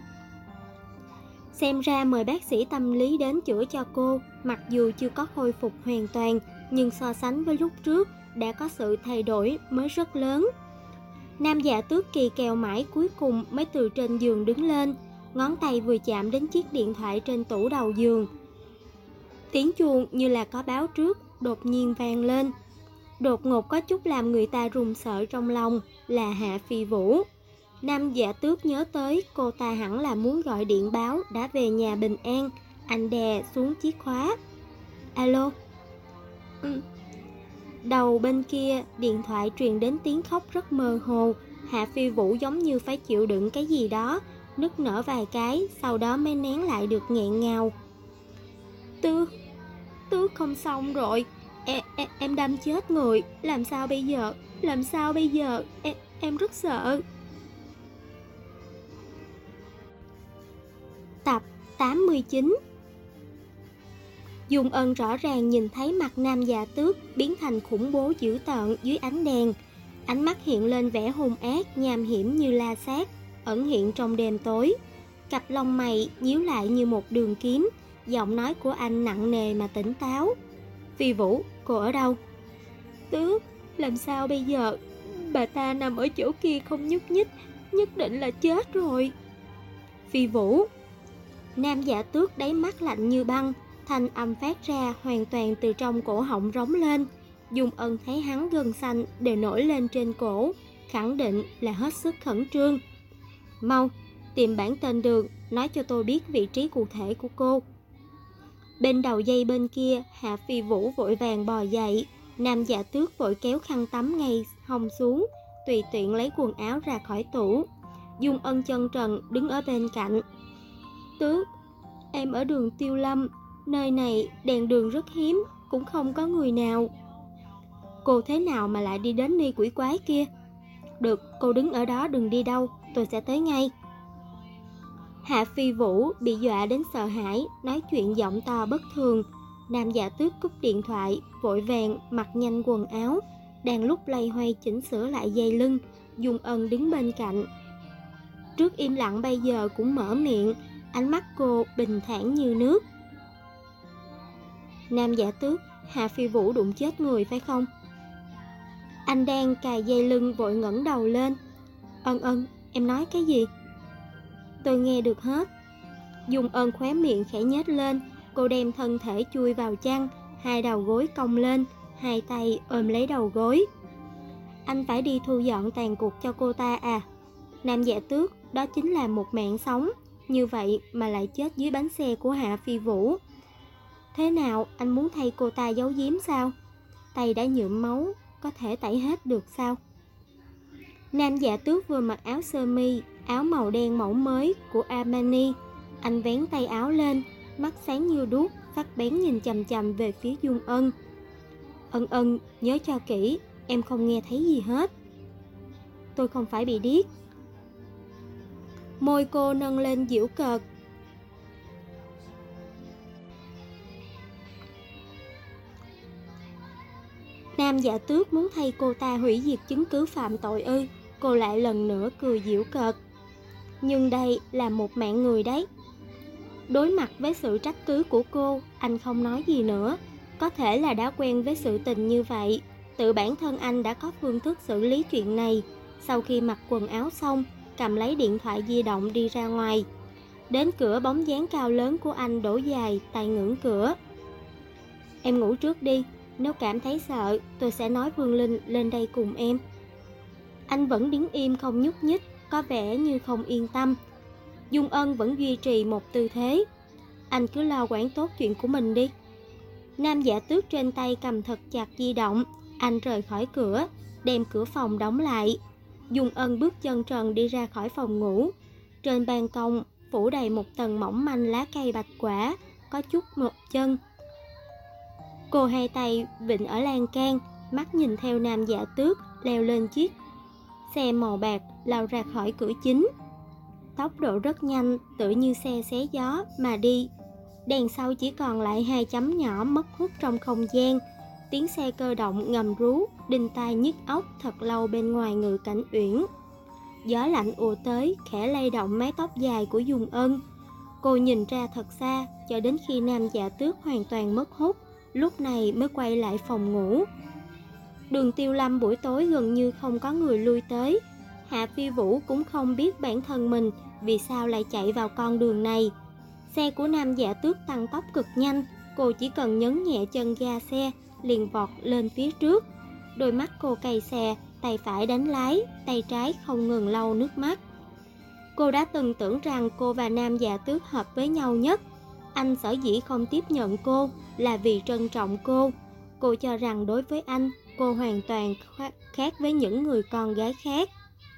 Xem ra mời bác sĩ tâm lý đến chữa cho cô, mặc dù chưa có khôi phục hoàn toàn, nhưng so sánh với lúc trước đã có sự thay đổi mới rất lớn. Nam Dạ Tước kỳ kèo mãi, cuối cùng mới từ trên giường đứng lên, ngón tay vừa chạm đến chiếc điện thoại trên tủ đầu giường. Tiếng chuông như là có báo trước đột nhiên vang lên. Đột ngột có chút làm người ta run sợ trong lòng, là Hạ Phi Vũ. Nam Dạ Tước nhớ tới cô ta hẳn là muốn gọi điện báo đã về nhà bình an. Anh đè xuống chiếc khóa. Alo? Đầu bên kia điện thoại truyền đến tiếng khóc rất mơ hồ. Hạ Phi Vũ giống như phải chịu đựng cái gì đó, nức nở vài cái, sau đó mới nén lại được nghẹn ngào. Tước không xong rồi, em đâm chết người, làm sao bây giờ, em rất sợ. Tập 89. Dung Ân rõ ràng nhìn thấy mặt Nam Dạ Tước biến thành khủng bố dữ tợn dưới ánh đèn. Ánh mắt hiện lên vẻ hung ác, nham hiểm như la sát, ẩn hiện trong đêm tối. Cặp lông mày nhíu lại như một đường kiếm, giọng nói của anh nặng nề mà tỉnh táo. Phi Vũ, cô ở đâu? Tước, làm sao bây giờ? Bà ta nằm ở chỗ kia không nhúc nhích, nhất định là chết rồi. Phi Vũ. Nam Dạ Tước đáy mắt lạnh như băng, thanh âm phát ra hoàn toàn từ trong cổ họng rống lên. Dung Ân thấy hắn gân xanh đều nổi lên trên cổ, khẳng định là hết sức khẩn trương. Mau, tìm bản tên đường, nói cho tôi biết vị trí cụ thể của cô. Bên đầu dây bên kia, Hạ Phi Vũ vội vàng bò dậy. Nam Dạ Tước vội kéo khăn tắm ngay hông xuống, tùy tiện lấy quần áo ra khỏi tủ. Dung Ân chân trần đứng ở bên cạnh. Tước, em ở đường Tiêu Lâm, nơi này đèn đường rất hiếm, cũng không có người nào. Cô thế nào mà lại đi đến nơi quỷ quái kia? Được, cô đứng ở đó đừng đi đâu, tôi sẽ tới ngay. Hạ Phi Vũ bị dọa đến sợ hãi, nói chuyện giọng to bất thường. Nam Dạ Tước cúp điện thoại, vội vàng mặc nhanh quần áo, đang lúc loay hoay chỉnh sửa lại dây lưng. Dung Ân đứng bên cạnh, trước im lặng bây giờ cũng mở miệng, ánh mắt cô bình thản như nước. Nam Dạ Tước, Hạ Phi Vũ đụng chết người phải không? Anh đang cài dây lưng vội ngẩng đầu lên. Ân, em nói cái gì? Tôi nghe được hết. Dung Ân khóe miệng khẽ nhếch lên. Cô đem thân thể chui vào chăn, hai đầu gối cong lên, hai tay ôm lấy đầu gối. Anh phải đi thu dọn tàn cuộc cho cô ta à? Nam Dạ Tước, đó chính là một mạng sống. Như vậy mà lại chết dưới bánh xe của Hạ Phi Vũ. Thế nào, anh muốn thay cô ta giấu giếm sao? Tay đã nhuộm máu, có thể tẩy hết được sao? Nam Dạ Tước vừa mặc áo sơ mi, áo màu đen mẫu mới của Armani. Anh vén tay áo lên, mắt sáng như đuốc, sắc bén nhìn chằm chằm về phía Dung Ân. Ân, nhớ cho kỹ, em không nghe thấy gì hết. Tôi không phải bị điếc. Môi cô nâng lên giễu cợt. Nam Dạ Tước muốn thay cô ta hủy diệt chứng cứ phạm tội ư? Cô lại lần nữa cười giễu cợt. Nhưng đây là một mạng người đấy. Đối mặt với sự trách cứ của cô, anh không nói gì nữa. Có thể là đã quen với sự tình như vậy. Tự bản thân anh đã có phương thức xử lý chuyện này. Sau khi mặc quần áo xong, cầm lấy điện thoại di động đi ra ngoài. Đến cửa, bóng dáng cao lớn của anh đổ dài, tay ngưỡng cửa. Em ngủ trước đi. Nếu cảm thấy sợ, tôi sẽ nói Vương Linh lên đây cùng em. Anh vẫn đứng im không nhúc nhích, có vẻ như không yên tâm. Dung Ân vẫn duy trì một tư thế. Anh cứ lo quản tốt chuyện của mình đi. Nam Dạ Tước trên tay cầm thật chặt di động. Anh rời khỏi cửa, đem cửa phòng đóng lại. Dung Ân bước chân trần đi ra khỏi phòng ngủ. Trên ban công phủ đầy một tầng mỏng manh lá cây bạch quả, có chút một chân. Cô hai tay vịn ở lan can, mắt nhìn theo Nam Dạ Tước leo lên chiếc xe màu bạc lao ra khỏi cửa chính. Tốc độ rất nhanh, tựa như xe xé gió mà đi. Đèn sau chỉ còn lại hai chấm nhỏ mất hút trong không gian. Tiếng xe cơ động ngầm rú, đinh tai nhức óc thật lâu bên ngoài Ngự Cảnh Uyển. Gió lạnh ùa tới, khẽ lay động mái tóc dài của Dung Ân. Cô nhìn ra thật xa, cho đến khi Nam Dạ Tước hoàn toàn mất hút, lúc này mới quay lại phòng ngủ. Đường Tiêu Lâm buổi tối gần như không có người lui tới. Hạ Phi Vũ cũng không biết bản thân mình vì sao lại chạy vào con đường này. Xe của Nam Dạ Tước tăng tốc cực nhanh, cô chỉ cần nhấn nhẹ chân ga xe, liền vọt lên phía trước. Đôi mắt cô cay xè, tay phải đánh lái, tay trái không ngừng lau nước mắt. Cô đã từng tưởng rằng cô và Nam Dạ Tước hợp với nhau nhất. Anh sở dĩ không tiếp nhận cô là vì trân trọng cô. Cô cho rằng đối với anh, cô hoàn toàn khác với những người con gái khác.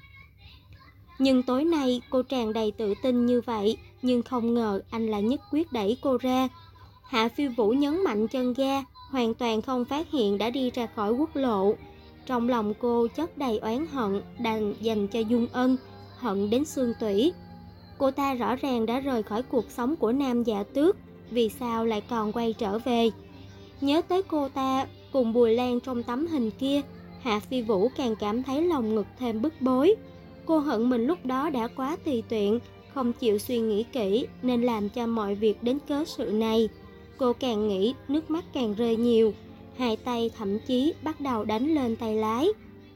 Nhưng tối nay cô tràn đầy tự tin như vậy, nhưng không ngờ anh lại nhất quyết đẩy cô ra. Hạ Phi Vũ nhấn mạnh chân ga, hoàn toàn không phát hiện đã đi ra khỏi quốc lộ. Trong lòng cô chất đầy oán hận dành cho Dung Ân, hận đến xương tủy. Cô ta rõ ràng đã rời khỏi cuộc sống của Nam Dạ Tước, vì sao lại còn quay trở về? Nhớ tới cô ta cùng Bùi Lan trong tấm hình kia, Hạ Phi Vũ càng cảm thấy lòng ngực thêm bức bối. Cô hận mình lúc đó đã quá tùy tiện, không chịu suy nghĩ kỹ nên làm cho mọi việc đến cớ sự này. Cô càng nghĩ nước mắt càng rơi nhiều, hai tay thậm chí bắt đầu đánh lên tay lái.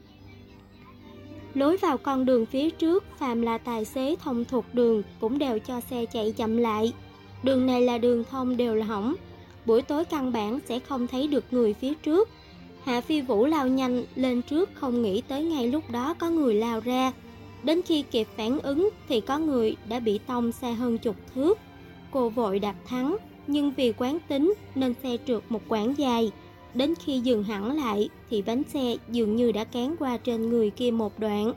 Lối vào con đường phía trước, phàm là tài xế thông thuộc đường cũng đều cho xe chạy chậm lại. Đường này là đường thông đều là hỏng, buổi tối căn bản sẽ không thấy được người phía trước. Hạ Phi Vũ lao nhanh lên trước, không nghĩ tới ngay lúc đó có người lao ra. Đến khi kịp phản ứng thì có người đã bị tông xa hơn chục thước. Cô vội đạp thắng, nhưng vì quán tính nên xe trượt một quãng dài. Đến khi dừng hẳn lại thì bánh xe dường như đã cán qua trên người kia một đoạn.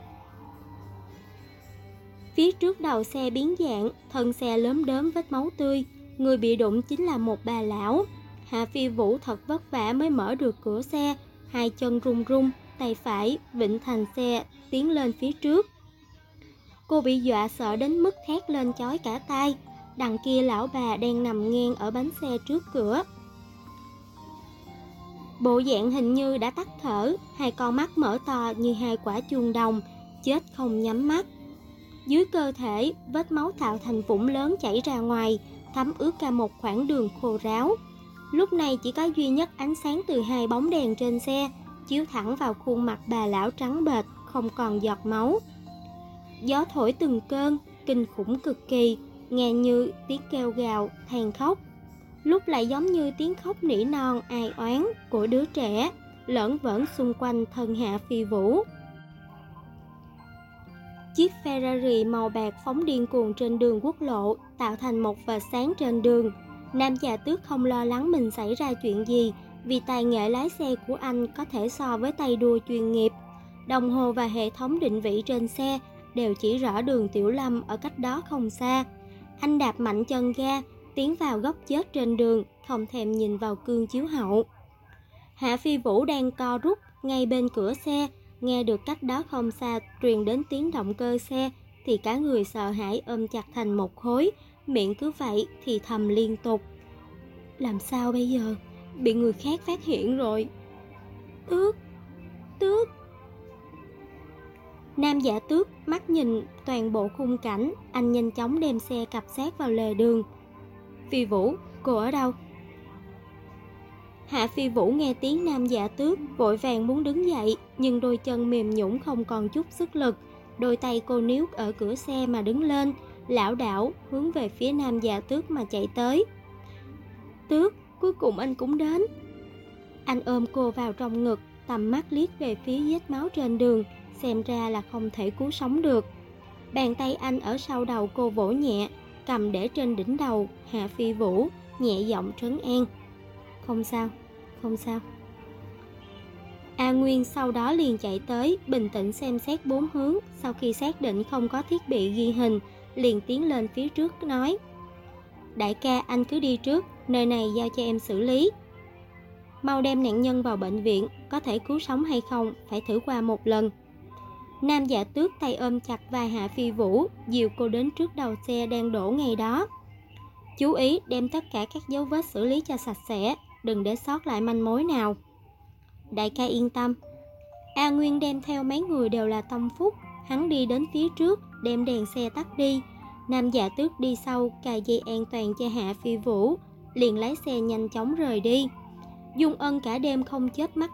Phía trước đầu xe biến dạng, thân xe lốm đốm vết máu tươi. Người bị đụng chính là một bà lão. Hạ Phi Vũ thật vất vả mới mở được cửa xe, hai chân run run, tay phải vịn thành xe tiến lên phía trước. Cô bị dọa sợ đến mức thét lên chói cả tai. Đằng kia lão bà đang nằm ngang ở bánh xe trước cửa. Bộ dạng hình như đã tắt thở, hai con mắt mở to như hai quả chuông đồng, chết không nhắm mắt. Dưới cơ thể, vết máu tạo thành vũng lớn chảy ra ngoài, thấm ướt cả một khoảng đường khô ráo. Lúc này chỉ có duy nhất ánh sáng từ hai bóng đèn trên xe, chiếu thẳng vào khuôn mặt bà lão trắng bệch, không còn giọt máu. Gió thổi từng cơn, kinh khủng cực kỳ, nghe như tiếng kêu gào, than khóc. Lúc lại giống như tiếng khóc nỉ non ai oán của đứa trẻ, lởn vởn xung quanh thân Hạ Phi Vũ. Chiếc Ferrari màu bạc phóng điên cuồng trên đường quốc lộ, tạo thành một vệt sáng trên đường. Nam già Tước không lo lắng mình xảy ra chuyện gì, vì tài nghệ lái xe của anh có thể so với tay đua chuyên nghiệp. Đồng hồ và hệ thống định vị trên xe đều chỉ rõ đường Tiểu Lâm ở cách đó không xa. Anh đạp mạnh chân ga, tiến vào góc chết trên đường, không thèm nhìn vào gương chiếu hậu. Hạ Phi Vũ đang co rút ngay bên cửa xe, nghe được cách đó không xa truyền đến tiếng động cơ xe thì cả người sợ hãi ôm chặt thành một khối, miệng cứ vậy thì thầm liên tục. Làm sao bây giờ? Bị người khác phát hiện rồi. Tước, Tước. Nam giả Tước mắt nhìn toàn bộ khung cảnh, anh nhanh chóng đem xe cập sát vào lề đường. Phi Vũ, cô ở đâu? Hạ Phi Vũ nghe tiếng Nam giả Tước, vội vàng muốn đứng dậy, nhưng đôi chân mềm nhũn không còn chút sức lực. Đôi tay cô níu ở cửa xe mà đứng lên, lảo đảo hướng về phía Nam giả Tước mà chạy tới. Tước, cuối cùng anh cũng đến. Anh ôm cô vào trong ngực, tầm mắt liếc về phía vết máu trên đường, xem ra là không thể cứu sống được. Bàn tay anh ở sau đầu cô vỗ nhẹ, cầm để trên đỉnh đầu Hạ Phi Vũ, nhẹ giọng trấn an. Không sao, không sao. A Nguyên sau đó liền chạy tới, bình tĩnh xem xét bốn hướng, sau khi xác định không có thiết bị ghi hình, liền tiến lên phía trước nói. Đại ca, anh cứ đi trước, nơi này giao cho em xử lý. Mau đem nạn nhân vào bệnh viện, có thể cứu sống hay không, phải thử qua một lần. Nam giả Tước tay ôm chặt vai Hạ Phi Vũ, dìu cô đến trước đầu xe đang đổ ngay đó. Chú ý đem tất cả các dấu vết xử lý cho sạch sẽ, đừng để sót lại manh mối nào. Đại ca yên tâm. A Nguyên đem theo mấy người đều là tâm phúc, hắn đi đến phía trước, đem đèn xe tắt đi. Nam giả Tước đi sau, cài dây an toàn cho Hạ Phi Vũ, liền lái xe nhanh chóng rời đi. Dung Ân cả đêm không chớp mắt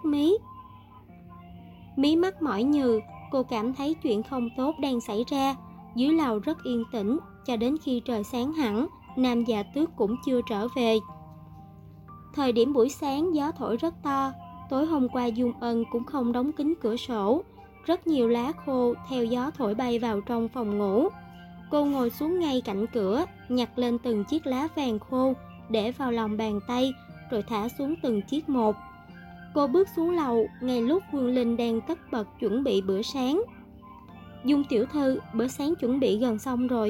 mí mắt mỏi nhừ, cô cảm thấy chuyện không tốt đang xảy ra. Dưới lầu rất yên tĩnh, cho đến khi trời sáng hẳn, Nam giả Tước cũng chưa trở về. Thời điểm buổi sáng gió thổi rất to, tối hôm qua Dung Ân cũng không đóng kín cửa sổ. Rất nhiều lá khô theo gió thổi bay vào trong phòng ngủ. Cô ngồi xuống ngay cạnh cửa, nhặt lên từng chiếc lá vàng khô, để vào lòng bàn tay, rồi thả xuống từng chiếc một. Cô bước xuống lầu, ngay lúc Vương Linh đang tất bật chuẩn bị bữa sáng. Dung tiểu thư, bữa sáng chuẩn bị gần xong rồi.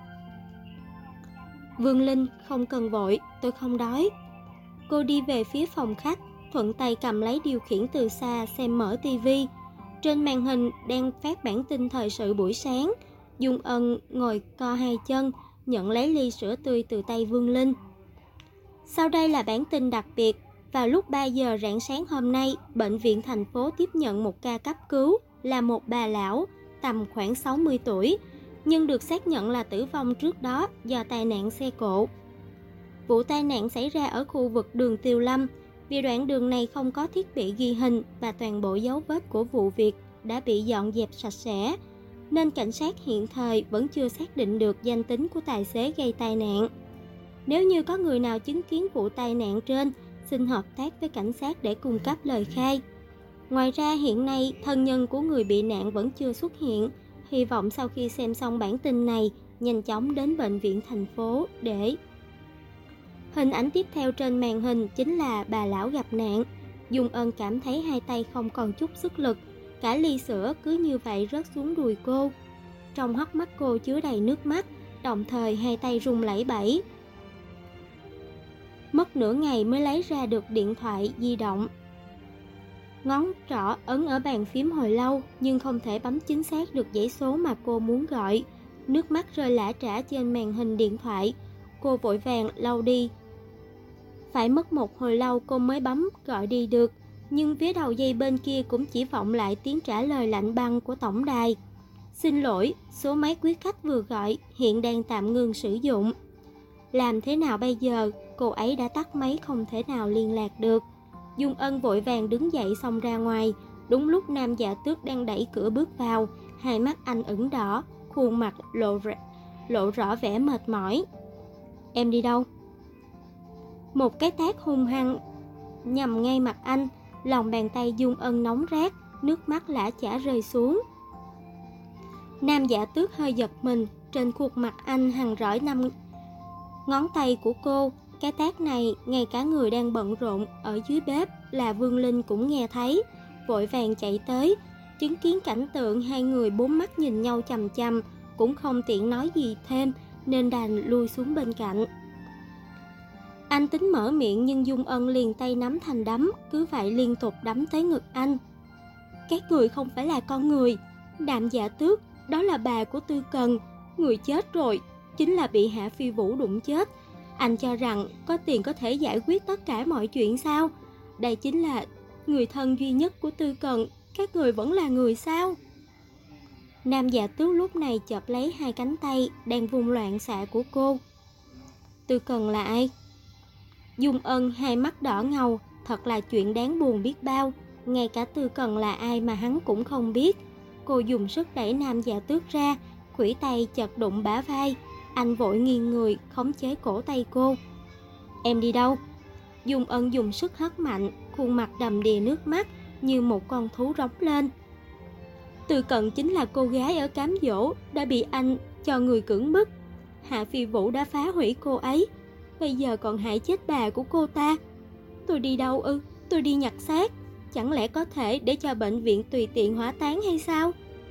Vương Linh, không cần vội, tôi không đói. Cô đi về phía phòng khách, thuận tay cầm lấy điều khiển từ xa xem mở tivi. Trên màn hình đang phát bản tin thời sự buổi sáng. Dung Ân ngồi co hai chân, nhận lấy ly sữa tươi từ tay Vương Linh. Sau đây là bản tin đặc biệt. Vào lúc 3 giờ rạng sáng hôm nay, bệnh viện thành phố tiếp nhận một ca cấp cứu là một bà lão tầm khoảng 60 tuổi, nhưng được xác nhận là tử vong trước đó do tai nạn xe cộ. Vụ tai nạn xảy ra ở khu vực đường Tiều Lâm. Vì đoạn đường này không có thiết bị ghi hình và toàn bộ dấu vết của vụ việc đã bị dọn dẹp sạch sẽ, nên cảnh sát hiện thời vẫn chưa xác định được danh tính của tài xế gây tai nạn. Nếu như có người nào chứng kiến vụ tai nạn trên, xin hợp tác với cảnh sát để cung cấp lời khai. Ngoài ra hiện nay thân nhân của người bị nạn vẫn chưa xuất hiện. Hy vọng sau khi xem xong bản tin này, nhanh chóng đến bệnh viện thành phố để... Hình ảnh tiếp theo trên màn hình chính là bà lão gặp nạn. Dung Ân cảm thấy hai tay không còn chút sức lực, cả ly sữa cứ như vậy rớt xuống đùi cô. Trong hốc mắt cô chứa đầy nước mắt, đồng thời hai tay run lẩy bẩy. Mất nửa ngày mới lấy ra được điện thoại di động. Ngón trỏ ấn ở bàn phím hồi lâu, nhưng không thể bấm chính xác được dãy số mà cô muốn gọi. Nước mắt rơi lã trã trên màn hình điện thoại. Cô vội vàng lau đi. Phải mất một hồi lâu cô mới bấm gọi đi được, nhưng phía đầu dây bên kia cũng chỉ vọng lại tiếng trả lời lạnh băng của tổng đài. Xin lỗi, số máy quý khách vừa gọi hiện đang tạm ngừng sử dụng. Làm thế nào bây giờ? Cô ấy đã tắt máy không thể nào liên lạc được. Dung Ân vội vàng đứng dậy xông ra ngoài. Đúng lúc Nam Dạ Tước đang đẩy cửa bước vào, hai mắt anh ửng đỏ, khuôn mặt lộ rõ vẻ mệt mỏi. Em đi đâu? Một cái tát hung hăng nhằm ngay mặt anh, lòng bàn tay Dung Ân nóng rát, nước mắt lã chã rơi xuống. Nam Dạ Tước hơi giật mình, trên khuôn mặt anh hằn rỗi 5 ngón tay của cô. Cái tát này ngay cả người đang bận rộn ở dưới bếp là Vương Linh cũng nghe thấy, vội vàng chạy tới, chứng kiến cảnh tượng hai người bốn mắt nhìn nhau chằm chằm, cũng không tiện nói gì thêm nên đành lui xuống bên cạnh. Anh tính mở miệng nhưng Dung Ân liền tay nắm thành đấm, cứ vậy liên tục đấm tới ngực anh. Các người không phải là con người. Nam Dạ Tước, đó là bà của Tư Cần, người chết rồi, chính là bị Hạ Phi Vũ đụng chết. Anh cho rằng có tiền có thể giải quyết tất cả mọi chuyện sao? Đây chính là người thân duy nhất của Tư Cần, các người vẫn là người sao? Nam Dạ Tước lúc này chộp lấy hai cánh tay đang vung loạn xạ của cô. Tư Cần là ai? Dung Ân hai mắt đỏ ngầu, thật là chuyện đáng buồn biết bao. Ngay cả Tư Cần là ai mà hắn cũng không biết. Cô dùng sức đẩy Nam Dạ Tước ra, khuỷu tay chật đụng bả vai. Anh vội nghiêng người khống chế cổ tay cô. Em đi đâu? Dung Ân dùng sức hất mạnh, khuôn mặt đầm đìa nước mắt như một con thú rống lên. Tư Cận chính là cô gái ở cám dỗ đã bị anh cho người cưỡng bức. Hạ Phi Vũ đã phá hủy cô ấy, bây giờ còn hại chết bà của cô ta. Tôi đi đâu ư? Tôi đi nhặt xác. Chẳng lẽ có thể để cho bệnh viện tùy tiện hỏa táng hay sao?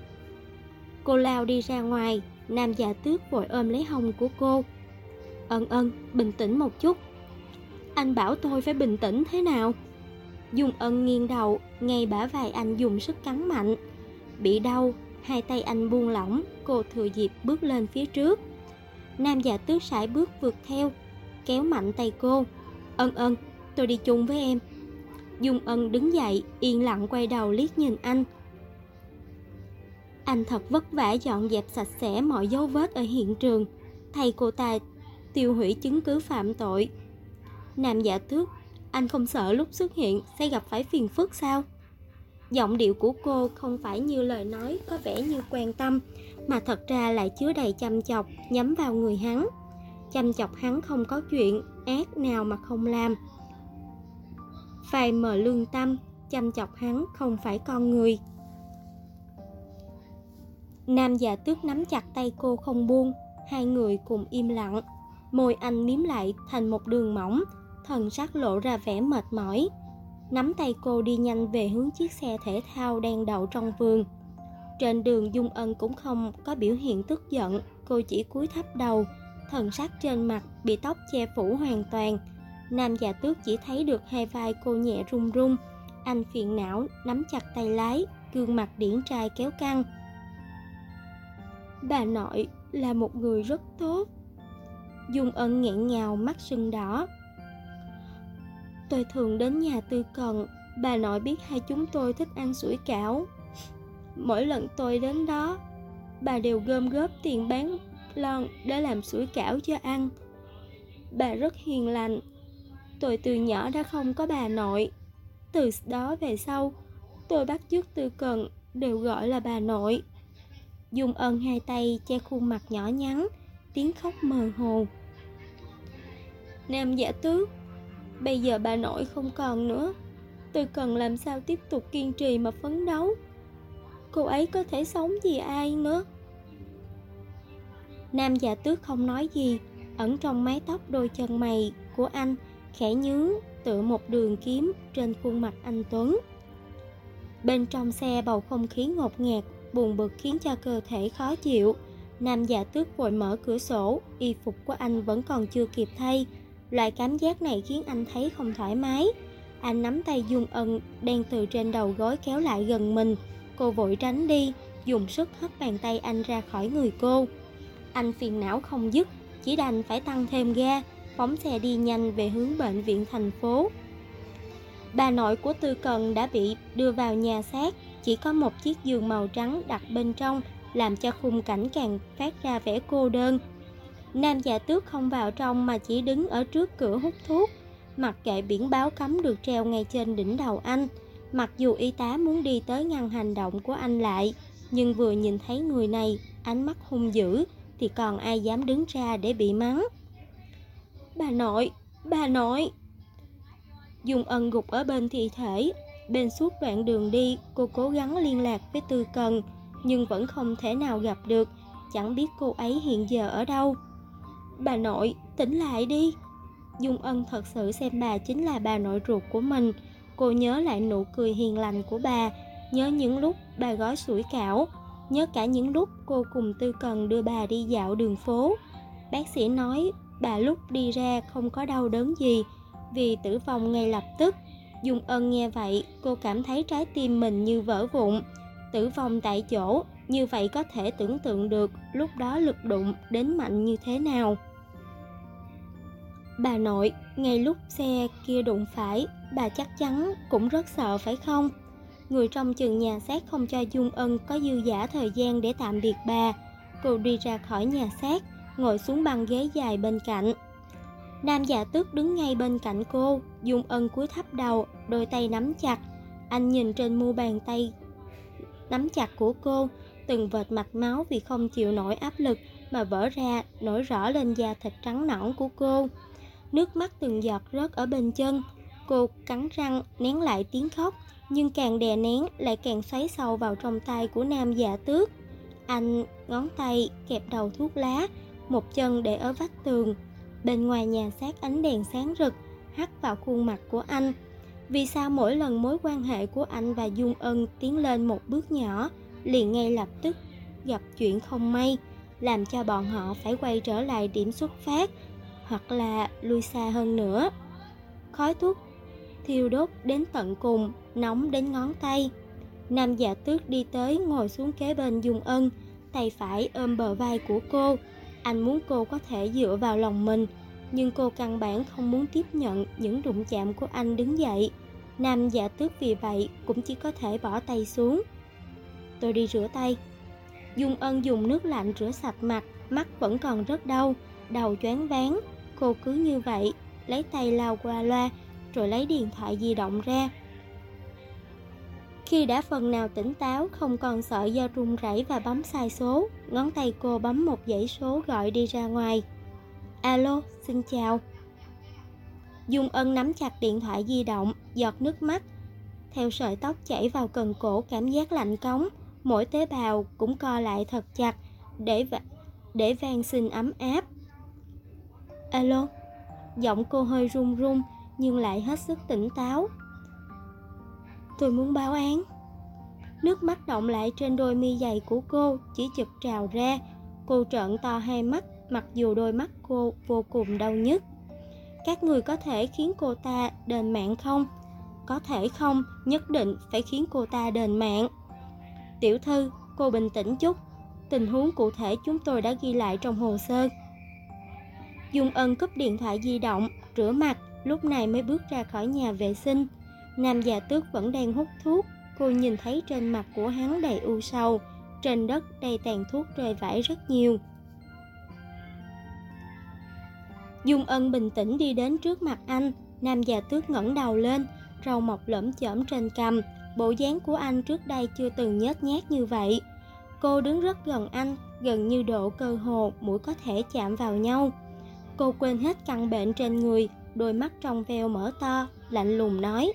Cô lao đi ra ngoài. Nam Dạ Tước vội ôm lấy hông của cô. Ân, bình tĩnh một chút. Anh bảo tôi phải bình tĩnh thế nào? Dung Ân nghiêng đầu, ngay bả vai anh dùng sức cắn mạnh. Bị đau, hai tay anh buông lỏng, cô thừa dịp bước lên phía trước. Nam Dạ Tước sải bước vượt theo, kéo mạnh tay cô. Ân, tôi đi chung với em. Dung Ân đứng dậy, yên lặng quay đầu liếc nhìn anh. Anh thật vất vả dọn dẹp sạch sẽ mọi dấu vết ở hiện trường, thay cô ta tiêu hủy chứng cứ phạm tội. Nam Dạ Tước, anh không sợ lúc xuất hiện sẽ gặp phải phiền phức sao? Giọng điệu của cô không phải như lời nói có vẻ như quan tâm, mà thật ra lại chứa đầy chăm chọc nhắm vào người hắn. Chăm chọc hắn không có chuyện ác nào mà không làm. Phai mờ lương tâm, chăm chọc hắn không phải con người. Nam Dạ Tước nắm chặt tay cô không buông, hai người cùng im lặng. Môi anh mím lại thành một đường mỏng, thần sắc lộ ra vẻ mệt mỏi. Nắm tay cô đi nhanh về hướng chiếc xe thể thao đang đậu trong vườn. Trên đường Dung Ân cũng không có biểu hiện tức giận, cô chỉ cúi thấp đầu, thần sắc trên mặt bị tóc che phủ hoàn toàn. Nam Dạ Tước chỉ thấy được hai vai cô nhẹ run run. Anh phiền não nắm chặt tay lái, gương mặt điển trai kéo căng. Bà nội là một người rất tốt. Dung Ân nghẹn ngào, mắt sưng đỏ. Tôi thường đến nhà Tư Cần, bà nội biết hai chúng tôi thích ăn sủi cảo. Mỗi lần tôi đến đó, bà đều gom góp tiền bán lon để làm sủi cảo cho ăn. Bà rất hiền lành. Tôi từ nhỏ đã không có bà nội. Từ đó về sau, tôi bắt chước Tư Cần đều gọi là bà nội. Dung Ân hai tay che khuôn mặt nhỏ nhắn, tiếng khóc mơ hồ. Nam Dạ Tước, bây giờ bà nội không còn nữa, Tư Cần làm sao tiếp tục kiên trì mà phấn đấu? Cô ấy có thể sống vì ai nữa? Nam Dạ Tước không nói gì, ẩn trong mái tóc đôi chân mày của anh khẽ nhướng tựa một đường kiếm trên khuôn mặt anh tuấn. Bên trong xe bầu không khí ngột ngạt, buồn bực khiến cho cơ thể khó chịu. Nam Dạ Tước vội mở cửa sổ, y phục của anh vẫn còn chưa kịp thay. Loại cảm giác này khiến anh thấy không thoải mái. Anh nắm tay Dung Ân đang từ trên đầu gối kéo lại gần mình. Cô vội tránh đi, dùng sức hất bàn tay anh ra khỏi người cô. Anh phiền não không dứt, chỉ đành phải tăng thêm ga, phóng xe đi nhanh về hướng bệnh viện thành phố. Bà nội của Tư Cần đã bị đưa vào nhà xác, chỉ có một chiếc giường màu trắng đặt bên trong, làm cho khung cảnh càng phát ra vẻ cô đơn. Nam Dạ Tước không vào trong mà chỉ đứng ở trước cửa hút thuốc. mặc kệ biển báo cấm được treo ngay trên đỉnh đầu anh. Mặc dù y tá muốn đi tới ngăn hành động của anh lại, nhưng vừa nhìn thấy người này, ánh mắt hung dữ, thì còn ai dám đứng ra để bị mắng. Bà nội, bà nội. Dung Ân gục ở bên thi thể. Bên suốt đoạn đường đi, cô cố gắng liên lạc với Tư Cần, nhưng vẫn không thể nào gặp được, chẳng biết cô ấy hiện giờ ở đâu. Bà nội, tỉnh lại đi. Dung Ân thật sự xem bà chính là bà nội ruột của mình. Cô nhớ lại nụ cười hiền lành của bà, nhớ những lúc bà gói sủi cảo, nhớ cả những lúc cô cùng Tư Cần đưa bà đi dạo đường phố. Bác sĩ nói bà lúc đi ra không có đau đớn gì, vì tử vong ngay lập tức. Dung Ân nghe vậy, cô cảm thấy trái tim mình như vỡ vụn. Tử vong tại chỗ, như vậy có thể tưởng tượng được lúc đó lực đụng đến mạnh như thế nào. Bà nội, ngay lúc xe kia đụng phải, bà chắc chắn cũng rất sợ phải không? Người trong chừng nhà xác không cho Dung Ân có dư dả thời gian để tạm biệt bà. Cô đi ra khỏi nhà xác, ngồi xuống băng ghế dài bên cạnh. Nam Dạ Tước đứng ngay bên cạnh cô. Dung Ân cúi thấp đầu, đôi tay nắm chặt. Anh nhìn trên mu bàn tay nắm chặt của cô, từng vệt mạch máu vì không chịu nổi áp lực mà vỡ ra, nổi rõ lên da thịt trắng nõn của cô. Nước mắt từng giọt rớt ở bên chân. Cô cắn răng nén lại tiếng khóc, nhưng càng đè nén lại càng xoáy sâu vào trong tay của Nam Dạ Tước. Anh ngón tay kẹp đầu thuốc lá, một chân để ở vách tường. Bên ngoài nhà xác ánh đèn sáng rực hắt vào khuôn mặt của anh. Vì sao mỗi lần mối quan hệ của anh và Dung Ân tiến lên một bước nhỏ, liền ngay lập tức gặp chuyện không may, làm cho bọn họ phải quay trở lại điểm xuất phát, hoặc là lui xa hơn nữa. Khói thuốc thiêu đốt đến tận cùng, nóng đến ngón tay. Nam Dạ Tước đi tới ngồi xuống kế bên Dung Ân, tay phải ôm bờ vai của cô. Anh muốn cô có thể dựa vào lòng mình, nhưng cô căn bản không muốn tiếp nhận những đụng chạm của anh đứng dậy. Nam Dạ Tước vì vậy cũng chỉ có thể bỏ tay xuống. Tôi đi rửa tay. Dung Ân dùng nước lạnh rửa sạch mặt, mắt vẫn còn rất đau, đầu choáng váng. Cô cứ như vậy, lấy tay lau qua loa, rồi lấy điện thoại di động ra. Khi đã phần nào tỉnh táo, không còn sợ do run rẩy và bấm sai số, ngón tay cô bấm một dãy số gọi đi ra ngoài. Alo, xin chào. Dung Ân nắm chặt điện thoại di động, giọt nước mắt theo sợi tóc chảy vào cần cổ, cảm giác lạnh cống, mỗi tế bào cũng co lại thật chặt để van xin ấm áp. Alo. Giọng cô hơi run run nhưng lại hết sức tỉnh táo. Tôi muốn báo án. Nước mắt đọng lại trên đôi mi dày của cô, chỉ chực trào ra. Cô trợn to hai mắt, mặc dù đôi mắt cô vô cùng đau nhức. Các người có thể khiến cô ta đền mạng không? Có thể không, nhất định phải khiến cô ta đền mạng. Tiểu thư, cô bình tĩnh chút. Tình huống cụ thể chúng tôi đã ghi lại trong hồ sơ. Dung Ân cúp điện thoại di động, rửa mặt, lúc này mới bước ra khỏi nhà vệ sinh. Nam Dạ Tước vẫn đang hút thuốc. Cô nhìn thấy trên mặt của hắn đầy u sầu, trên đất đầy tàn thuốc rơi vãi rất nhiều. Dung Ân bình tĩnh đi đến trước mặt anh. Nam Dạ Tước ngẩng đầu lên, râu mọc lởm chởm trên cằm. Bộ dáng của anh trước đây chưa từng nhếch nhác như vậy. Cô đứng rất gần anh, gần như độ cơ hồ mũi có thể chạm vào nhau. Cô quên hết căn bệnh trên người, đôi mắt trong veo mở to, lạnh lùng nói.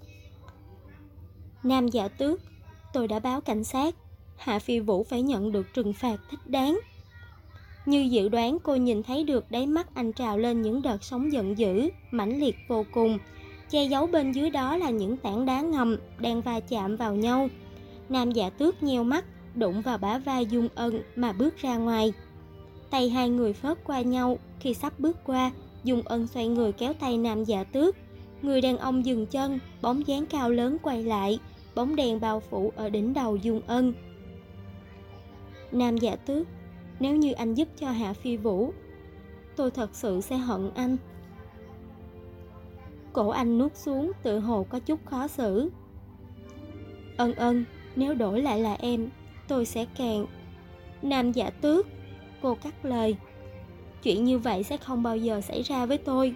Nam Dạ Tước, tôi đã báo cảnh sát. Hạ Phi Vũ phải nhận được trừng phạt thích đáng. Như dự đoán, cô nhìn thấy được đáy mắt anh trào lên những đợt sóng giận dữ, mãnh liệt vô cùng. Che giấu bên dưới đó là những tảng đá ngầm đang va chạm vào nhau. Nam Dạ Tước nheo mắt, đụng vào bả vai Dung Ân mà bước ra ngoài. Tay hai người phớt qua nhau. Khi sắp bước qua, Dung Ân xoay người kéo tay Nam Dạ Tước. Người đàn ông dừng chân, bóng dáng cao lớn quay lại, bóng đèn bao phủ ở đỉnh đầu Dung Ân. Nam Dạ Tước, nếu như anh giúp cho Hạ Phi Vũ, tôi thật sự sẽ hận anh. Cổ anh nuốt xuống, tự hồ có chút khó xử. Ân, nếu đổi lại là em, tôi sẽ càng... Nam Dạ Tước, cô cắt lời. Chuyện như vậy sẽ không bao giờ xảy ra với tôi.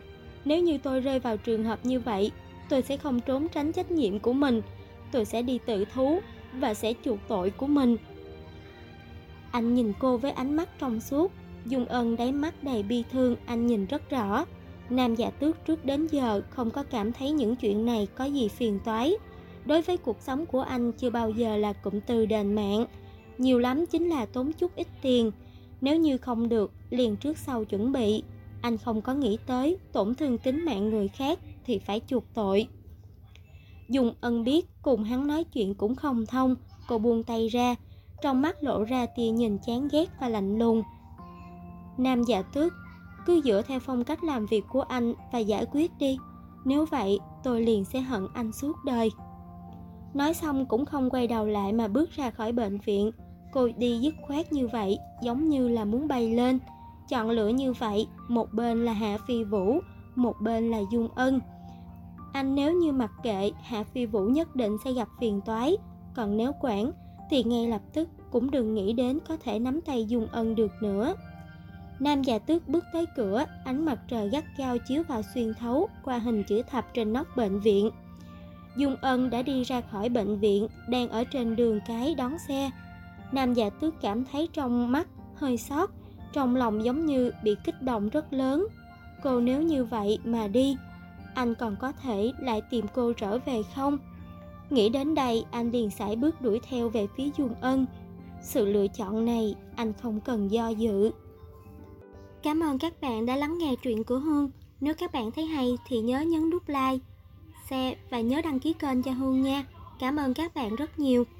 Nếu như tôi rơi vào trường hợp như vậy, tôi sẽ không trốn tránh trách nhiệm của mình. Tôi sẽ đi tự thú và sẽ chuộc tội của mình. Anh nhìn cô với ánh mắt trong suốt. Dung Ân đáy mắt đầy bi thương, anh nhìn rất rõ. Nam Dạ Tước trước đến giờ không có cảm thấy những chuyện này có gì phiền toái. Đối với cuộc sống của anh chưa bao giờ là cụm từ đền mạng. Nhiều lắm chính là tốn chút ít tiền. Nếu như không được, liền trước sau chuẩn bị. Anh không có nghĩ tới tổn thương tính mạng người khác thì phải chuộc tội. Dung Ân biết cùng hắn nói chuyện cũng không thông. Cô buông tay ra, trong mắt lộ ra tia nhìn chán ghét và lạnh lùng. Nam Dạ Tước, cứ dựa theo phong cách làm việc của anh và giải quyết đi. Nếu vậy, tôi liền sẽ hận anh suốt đời. Nói xong cũng không quay đầu lại mà bước ra khỏi bệnh viện. Cô đi dứt khoát như vậy, giống như là muốn bay lên. Chọn lựa như vậy, một bên là Hạ Phi Vũ, một bên là Dung Ân. Anh nếu như mặc kệ, Hạ Phi Vũ nhất định sẽ gặp phiền toái. Còn nếu quản, thì ngay lập tức cũng đừng nghĩ đến có thể nắm tay Dung Ân được nữa. Nam Dạ Tước bước tới cửa, ánh mặt trời gắt gao chiếu vào xuyên thấu qua hình chữ thập trên nóc bệnh viện. Dung Ân đã đi ra khỏi bệnh viện, đang ở trên đường cái đón xe. Nam Dạ Tước cảm thấy trong mắt hơi xót, trong lòng giống như bị kích động rất lớn. Cô nếu như vậy mà đi, anh còn có thể lại tìm cô trở về không? Nghĩ đến đây, anh liền sải bước đuổi theo về phía Dung Ân. Sự lựa chọn này, anh không cần do dự. Cảm ơn các bạn đã lắng nghe truyện của Hương. Nếu các bạn thấy hay thì nhớ nhấn nút like, share và nhớ đăng ký kênh cho Hương nha. Cảm ơn các bạn rất nhiều.